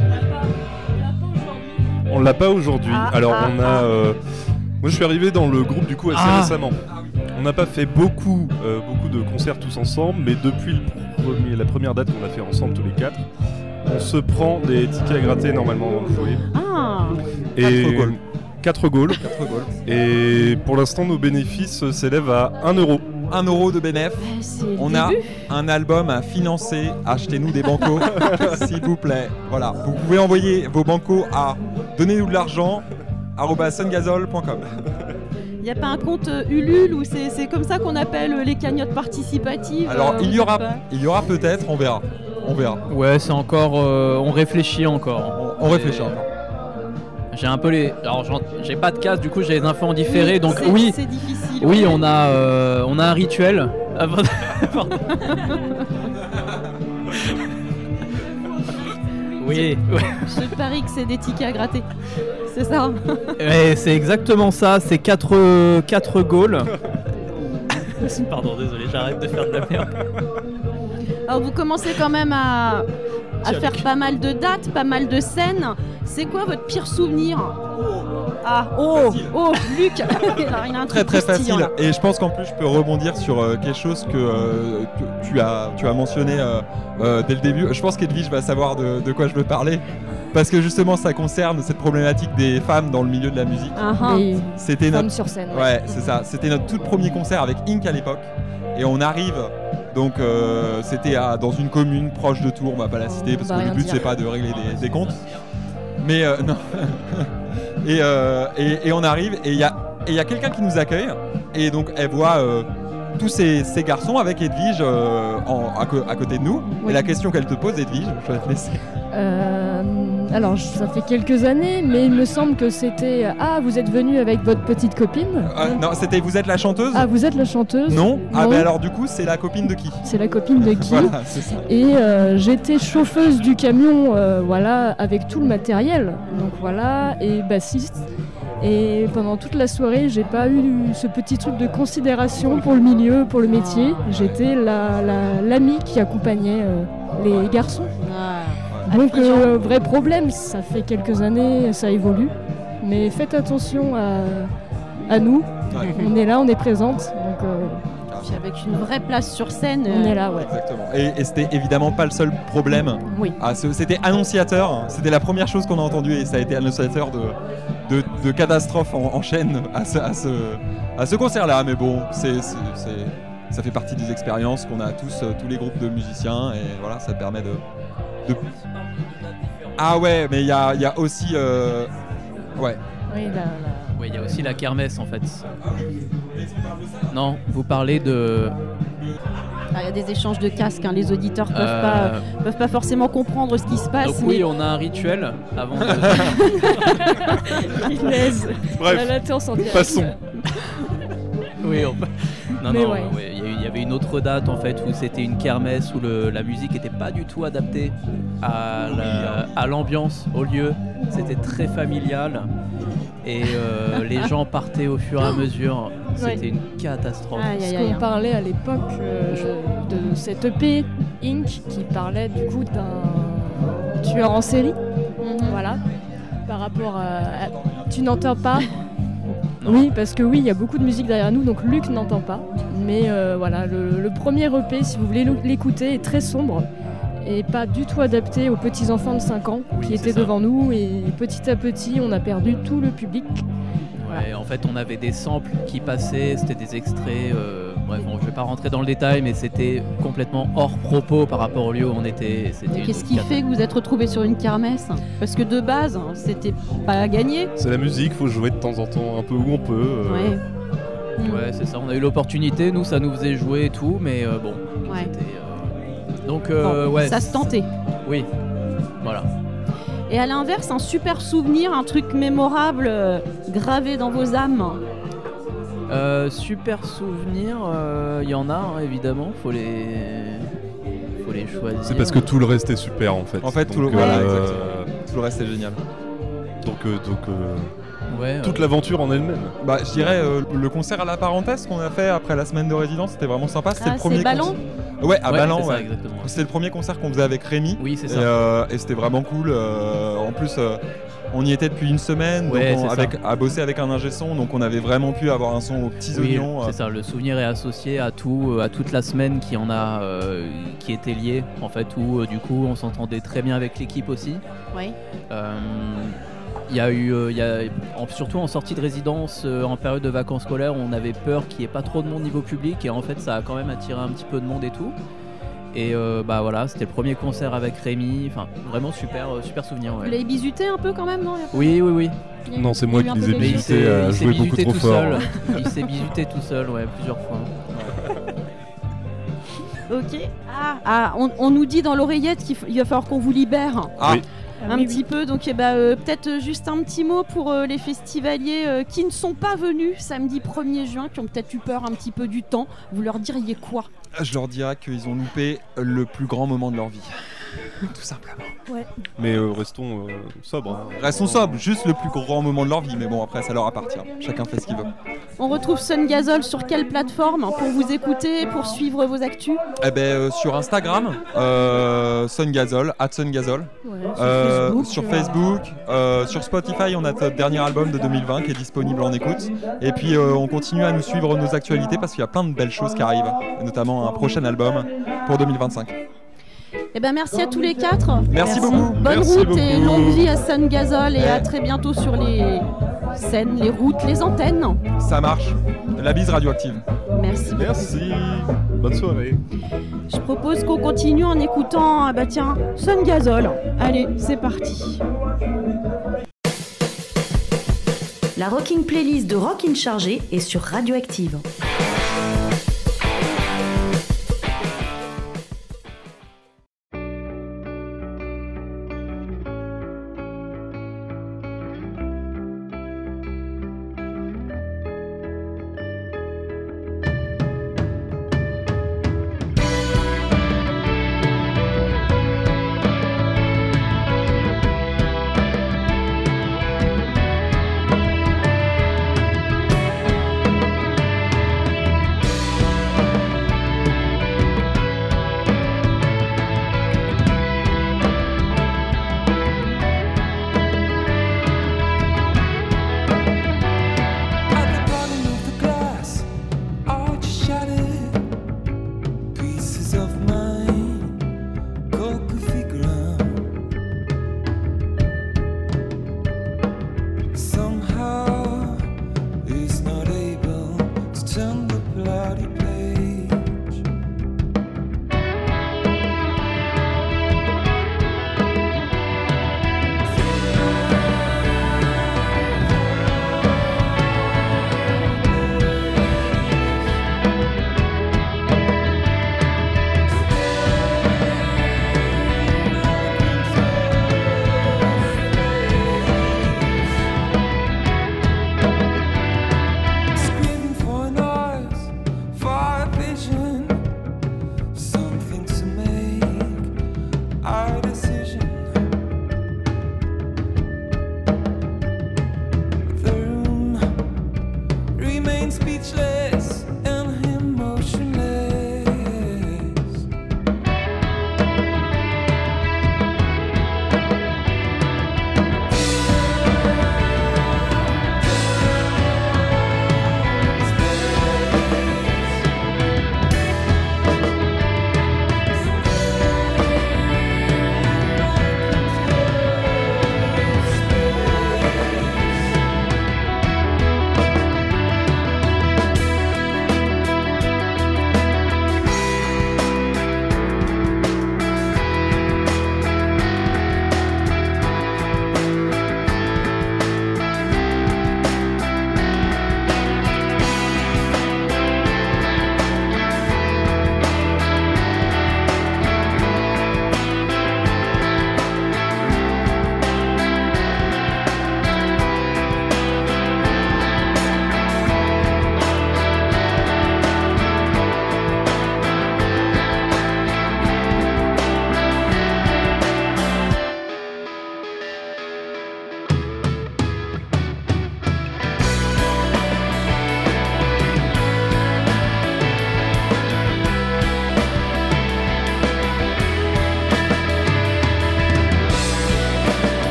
On l'a pas aujourd'hui. Alors on a... Moi je suis arrivé dans le groupe du coup assez récemment. On n'a pas fait beaucoup de concerts tous ensemble, mais depuis la première date qu'on a fait ensemble tous les 4, on se prend des tickets à gratter normalement avant de jouer. Et 4 goals. Et pour l'instant nos bénéfices s'élèvent à 1 euro. 1 euro de bénéf. On a un album à financer. Achetez-nous des bancos, s'il vous plaît. Voilà. Vous pouvez envoyer vos bancos à donnez-nous de l'argent @sungazol.com. Il n'y a pas un compte Ulule où c'est comme ça qu'on appelle les cagnottes participatives? Alors il y aura peut-être, on verra. Ouais, c'est encore, on réfléchit encore. On réfléchit encore. J'ai un peu alors j'ai pas de casque, du coup j'ai les infos en différé, donc oui. C'est difficile. Oui, on a un rituel. Pardon. Oui. Je parie que c'est des tickets à gratter. C'est ça. Ouais, c'est exactement ça. C'est 4 goals. Pardon, désolé, j'arrête de faire de la merde. Alors vous commencez quand même à faire pas mal de dates, pas mal de scènes. C'est quoi votre pire souvenir? Luc. Il a un très truc facile. là. Et je pense qu'en plus je peux rebondir sur quelque chose que tu as mentionné dès le début. Je pense qu'Edwige va savoir de quoi je veux parler. Parce que justement ça concerne cette problématique des femmes dans le milieu de la musique. C'était femmes sur scène. Ouais, c'est ça. C'était notre tout premier concert avec Inc à l'époque. Et on arrive, donc c'était dans une commune proche de Tours, on va pas la citer parce que le but c'est pas de régler des comptes. Mais non. et on arrive et il y a quelqu'un qui nous accueille et donc elle voit tous ces garçons avec Edwige à côté de nous. Oui. Et la question qu'elle te pose, Edwige, je vais te laisser. Alors ça fait quelques années, mais il me semble que c'était vous êtes venu avec votre petite copine. Non, c'était vous êtes la chanteuse. Ah, vous êtes la chanteuse. Non. Mais alors du coup c'est la copine de qui? C'est la copine de qui? Voilà, c'est ça. Et j'étais chauffeuse du camion, voilà, avec tout le matériel, donc voilà, et bassiste. Et pendant toute la soirée, j'ai pas eu ce petit truc de considération pour le milieu, pour le métier. J'étais l'amie qui accompagnait les garçons. Donc vrai problème, ça fait quelques années, ça évolue. Mais faites attention à nous. Ouais. On est là, on est présente. Donc, puis avec une vraie place sur scène. On est là, ouais. Exactement. Et c'était évidemment pas le seul problème. Oui. C'était annonciateur. C'était la première chose qu'on a entendue et ça a été annonciateur de catastrophes en chaîne à ce concert-là. Mais bon, ça fait partie des expériences qu'on a tous les groupes de musiciens et voilà, ça permet de... Ah ouais, mais il y a aussi... Ouais. Oui, il y a aussi la kermesse en fait. Non, vous parlez de... Il y a des échanges de casques, hein. Les auditeurs peuvent pas forcément comprendre ce qui se passe. Donc oui, on a un rituel avant de... Bref, passons. Oui, il y avait une autre date en fait où c'était une kermesse où la musique n'était pas du tout adaptée à l'ambiance, au lieu. C'était très familial et les gens partaient au fur et à mesure. C'était une catastrophe. Parce qu'on parlait à l'époque de cette EP Inc qui parlait du coup d'un tueur en série. Voilà. Par rapport Tu n'entends pas. Oui, parce que oui, il y a beaucoup de musique derrière nous, donc Luc n'entend pas. Mais voilà, le premier EP, si vous voulez l'écouter, est très sombre et pas du tout adapté aux petits enfants de 5 ans qui étaient devant nous. Et petit à petit, on a perdu tout le public. Ouais, en fait, on avait des samples qui passaient, c'était des extraits. Bref, je vais pas rentrer dans le détail, mais c'était complètement hors propos par rapport au lieu où on était. Qu'est-ce qui fait que vous êtes retrouvés sur une kermesse? Parce que de base, c'était pas à gagner. C'est la musique, faut jouer de temps en temps un peu où on peut. Ouais, c'est ça. On a eu l'opportunité, nous, ça nous faisait jouer et tout, mais bon. Ouais. Donc, ouais. Ça se tentait. Oui, voilà. Et à l'inverse, un super souvenir, un truc mémorable gravé dans vos âmes. Super souvenir, il y en a hein, évidemment, faut les choisir. C'est parce que tout le reste est super en fait. En fait, tout le reste est génial. Donc ouais, toute l'aventure en elle-même. Bah, je dirais le concert à la parenthèse qu'on a fait après la semaine de résidence, c'était vraiment sympa. C'était le premier Ballan. Ouais, à Ballan, c'est ça, exactement. C'était le premier concert qu'on faisait avec Rémi. Oui, c'est ça. Et c'était vraiment cool. En plus, on y était depuis une semaine, ouais, donc à bosser avec un ingé son, donc on avait vraiment pu avoir un son aux petits oignons. C'est ça, le souvenir est associé à tout, à toute la semaine qui était liée, en fait, où du coup on s'entendait très bien avec l'équipe aussi. Oui. Il y a eu, surtout en sortie de résidence, en période de vacances scolaires, on avait peur qu'il n'y ait pas trop de monde niveau public, et en fait ça a quand même attiré un petit peu de monde et tout. Et bah voilà, c'était le premier concert avec Rémi, enfin vraiment super souvenir. Ouais. Vous l'avez bisuté un peu quand même, non? Oui. Non, c'est moi qui les ai bisutés à jouer beaucoup trop fort. Il s'est bisuté tout seul, ouais, plusieurs fois. Ok. On nous dit dans l'oreillette qu'il va falloir qu'on vous libère. Oui. Un petit peu, donc peut-être juste un petit mot pour les festivaliers qui ne sont pas venus samedi 1er juin, qui ont peut-être eu peur un petit peu du temps. Vous leur diriez quoi? Je leur dirais qu'ils ont loupé le plus grand moment de leur vie. Tout simplement. Ouais. Mais restons sobres. Hein. Restons sobres, juste le plus grand moment de leur vie. Mais bon, après, ça leur appartient. Chacun fait ce qu'il veut. On retrouve Sun Gazol sur quelle plateforme pour vous écouter, pour suivre vos actus? Eh ben, sur Instagram, Sun Gazol, @SunGazol. Ouais, sur Facebook, sur Spotify, on a notre dernier album de 2020 qui est disponible en écoute. Et puis, on continue à nous suivre nos actualités parce qu'il y a plein de belles choses qui arrivent, et notamment un prochain album pour 2025. Eh ben merci à tous les 4. Merci beaucoup. Bonne route et longue vie à Sun Gazol et à très bientôt sur les scènes, les routes, les antennes. Ça marche. La bise radioactive. Merci. Merci. Bonne soirée. Je propose qu'on continue en écoutant Sun Gazol. Allez, c'est parti. La Rocking Playlist de Rockin' Chargé est sur Radioactive.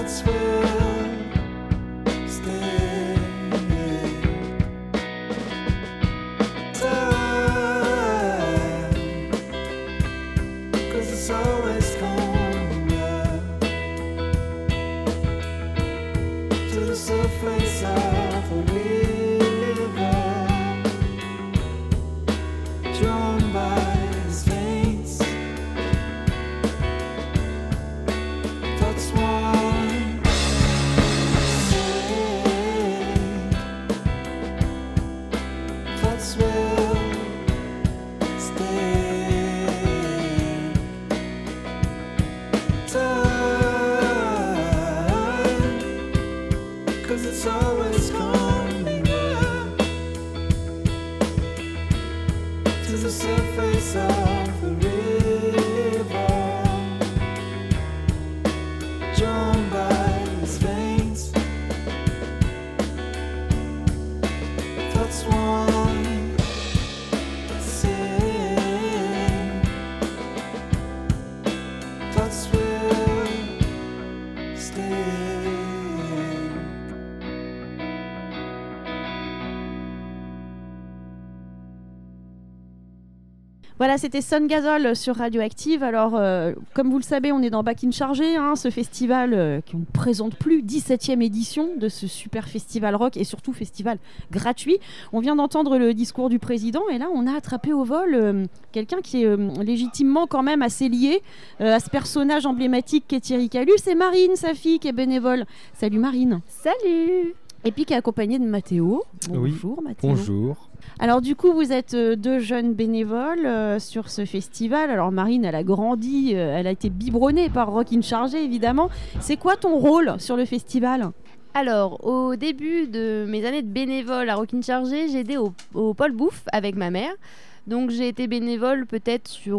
thoughts will stay. Time, 'cause it's always coming back to the surface of a river, drawn by his veins. That's one thing. That's will stay. Time, 'cause it's always coming back to the surface of the river, drawn by his veins. That's one thing. That's will stay. Voilà, c'était Son Gazole sur Radioactive. Alors, comme vous le savez, on est dans Back in Chargé, ce festival qui ne présente plus, 17e édition de ce super festival rock et surtout festival gratuit. On vient d'entendre le discours du président et là, on a attrapé au vol quelqu'un qui est légitimement quand même assez lié à ce personnage emblématique qu'est Thierry Calus. C'est Marine, sa fille, qui est bénévole. Salut Marine. Salut. Et puis qui est accompagnée de Mathéo. Bonjour Mathéo. Bonjour. Alors du coup, vous êtes deux jeunes bénévoles sur ce festival. Alors Marine, elle a grandi, elle a été biberonnée par Rock in Chargé, évidemment. C'est quoi ton rôle sur le festival ? Alors, au début de mes années de bénévole à Rock in Chargé, j'ai aidé au pôle bouffe avec ma mère. Donc j'ai été bénévole peut-être sur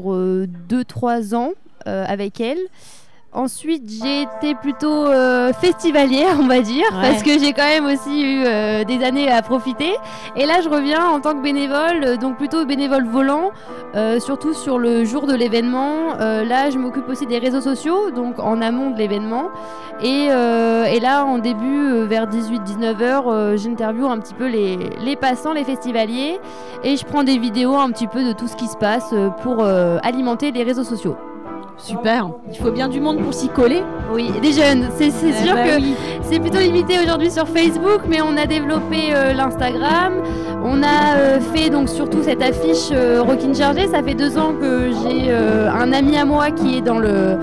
2-3 ans avec elle. Ensuite, j'ai été plutôt festivalière, on va dire, parce que j'ai quand même aussi eu des années à profiter. Et là, je reviens en tant que bénévole, donc plutôt bénévole volant, surtout sur le jour de l'événement. Là, je m'occupe aussi des réseaux sociaux, donc en amont de l'événement. Et là, en début, vers 18-19 h, j'interviewe un petit peu les passants, les festivaliers, et je prends des vidéos un petit peu de tout ce qui se passe pour alimenter les réseaux sociaux. Super, il faut bien du monde pour s'y coller. Oui, des jeunes, c'est sûr que c'est plutôt limité aujourd'hui sur Facebook, mais on a développé l'Instagram. On a fait donc surtout cette affiche Rock in Chargé. Ça fait 2 ans que j'ai un ami à moi qui est dans le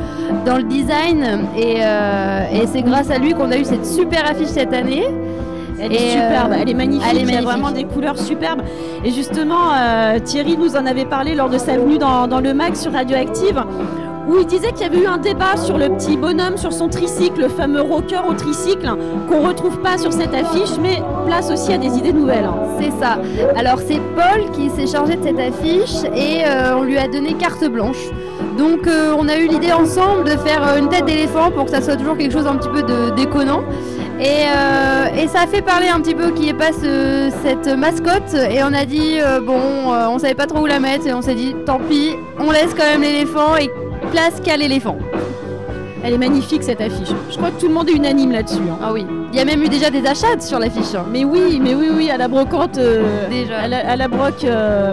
design et c'est grâce à lui qu'on a eu cette super affiche cette année. Elle est superbe, elle est magnifique, il y a vraiment des couleurs superbes. Et justement, Thierry nous en avait parlé lors de sa venue dans le mag sur Radioactive, où il disait qu'il y avait eu un débat sur le petit bonhomme sur son tricycle, le fameux rocker au tricycle, qu'on ne retrouve pas sur cette affiche, mais place aussi à des idées nouvelles. C'est ça. Alors c'est Paul qui s'est chargé de cette affiche et on lui a donné carte blanche. Donc on a eu l'idée ensemble de faire une tête d'éléphant pour que ça soit toujours quelque chose un petit peu de déconnant. Et ça a fait parler un petit peu qui est pas cette mascotte et on a dit on savait pas trop où la mettre et on s'est dit tant pis, on laisse quand même l'éléphant et place qu'à l'éléphant. Elle est magnifique cette affiche. Je crois que tout le monde est unanime là-dessus. Ah oui, il y a même eu déjà des achats sur l'affiche. Mais oui, à la brocante, déjà. à la broc,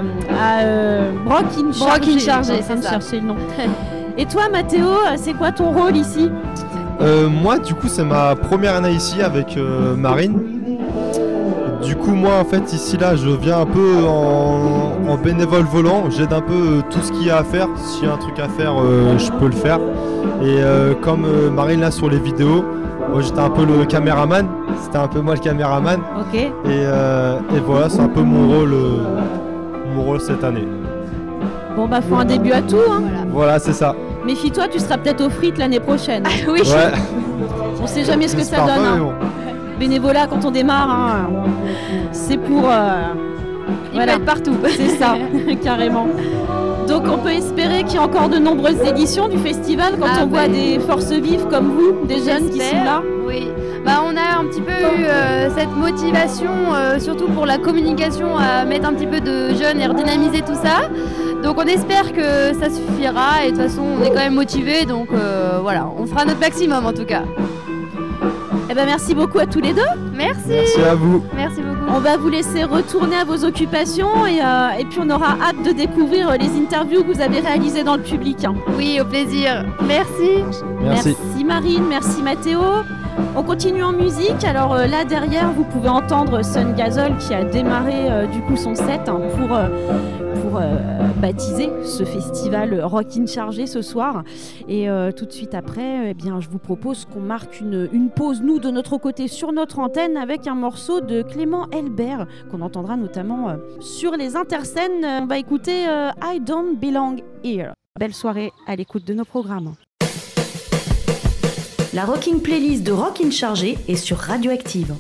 à Brock in Chargé, c'est ça. Chercher le nom. Et toi Mathéo, c'est quoi ton rôle ici ? Moi, du coup, c'est ma première année ici avec Marine. Du coup, moi, en fait, ici, là, je viens un peu en bénévole volant. J'aide un peu tout ce qu'il y a à faire. S'il y a un truc à faire, je peux le faire. Et comme Marine, là, sur les vidéos, moi, j'étais un peu le caméraman. C'était un peu moi le caméraman. Ok. Et voilà, c'est un peu mon rôle cette année. Bon, bah, faut un début à tout. Hein. Voilà, c'est ça. Méfie-toi, tu seras peut-être aux frites l'année prochaine. Oui. Ouais. On sait jamais ce que ça J'espère donne. pas, Hein. mais bon. Bénévolat quand on démarre, c'est pour. Il peut être partout. C'est ça, carrément. Donc on peut espérer qu'il y a encore de nombreuses éditions du festival quand on voit des forces vives comme vous, des jeunes qui sont là. Oui. Bah, on a un petit peu eu cette motivation, surtout pour la communication, à mettre un petit peu de jeunes et redynamiser tout ça. Donc on espère que ça suffira et de toute façon on est quand même motivés, donc voilà, on fera notre maximum en tout cas. Eh ben merci beaucoup à tous les deux. Merci. Merci à vous. Merci beaucoup. On va vous laisser retourner à vos occupations et puis on aura hâte de découvrir les interviews que vous avez réalisées dans le public. Oui, au plaisir. Merci. Merci Marine, merci Mathéo. On continue en musique. Alors là derrière, vous pouvez entendre Sun Gazol qui a démarré du coup son set pour baptiser ce festival Rockin' Chargé ce soir. Et tout de suite après, eh bien, je vous propose qu'on marque une pause, nous, de notre côté, sur notre antenne, avec un morceau de Clément Elbert, qu'on entendra notamment sur les interscènes. On va écouter I Don't Belong Here. Belle soirée à l'écoute de nos programmes. La Rocking Playlist de Rockin' Chargé est sur Radioactive.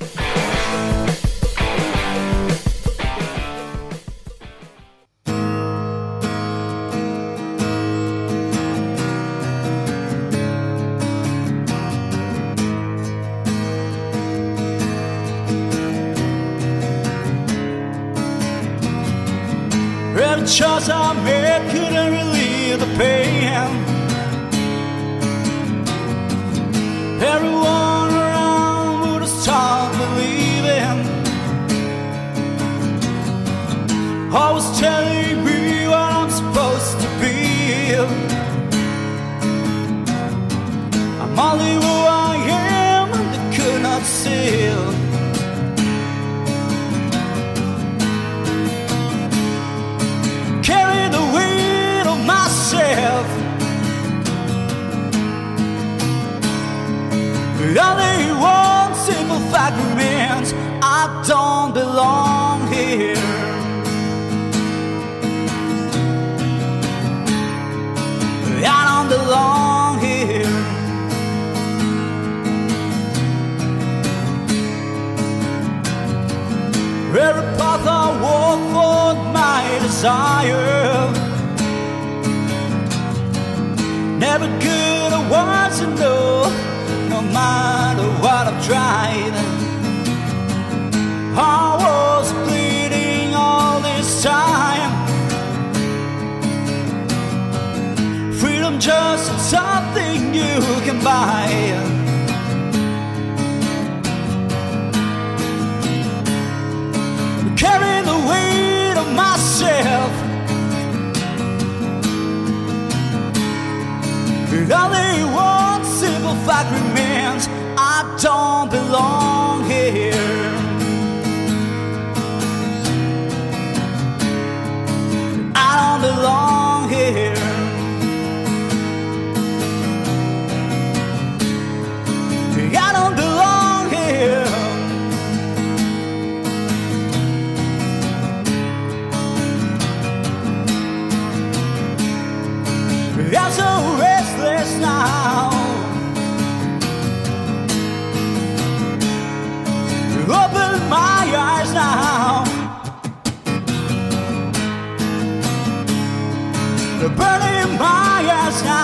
Every choice I made couldn't relieve the pain. Everyone around would have stopped believing. Always telling me what I'm supposed to be. I'm only who I am, and they could not see. Carry the weight of myself. Only one simple fact remains: I don't belong here. I don't belong here. Every path I walk for my desire. Never good or wise to know. No matter what I've tried, I was bleeding all this time. Freedom just something you can buy. Carrying the weight of myself. Only one simple fact remains: I don't belong here. I don't belong here. I don't belong here. I'm so restless now. Open my eyes now. Burning my eyes now.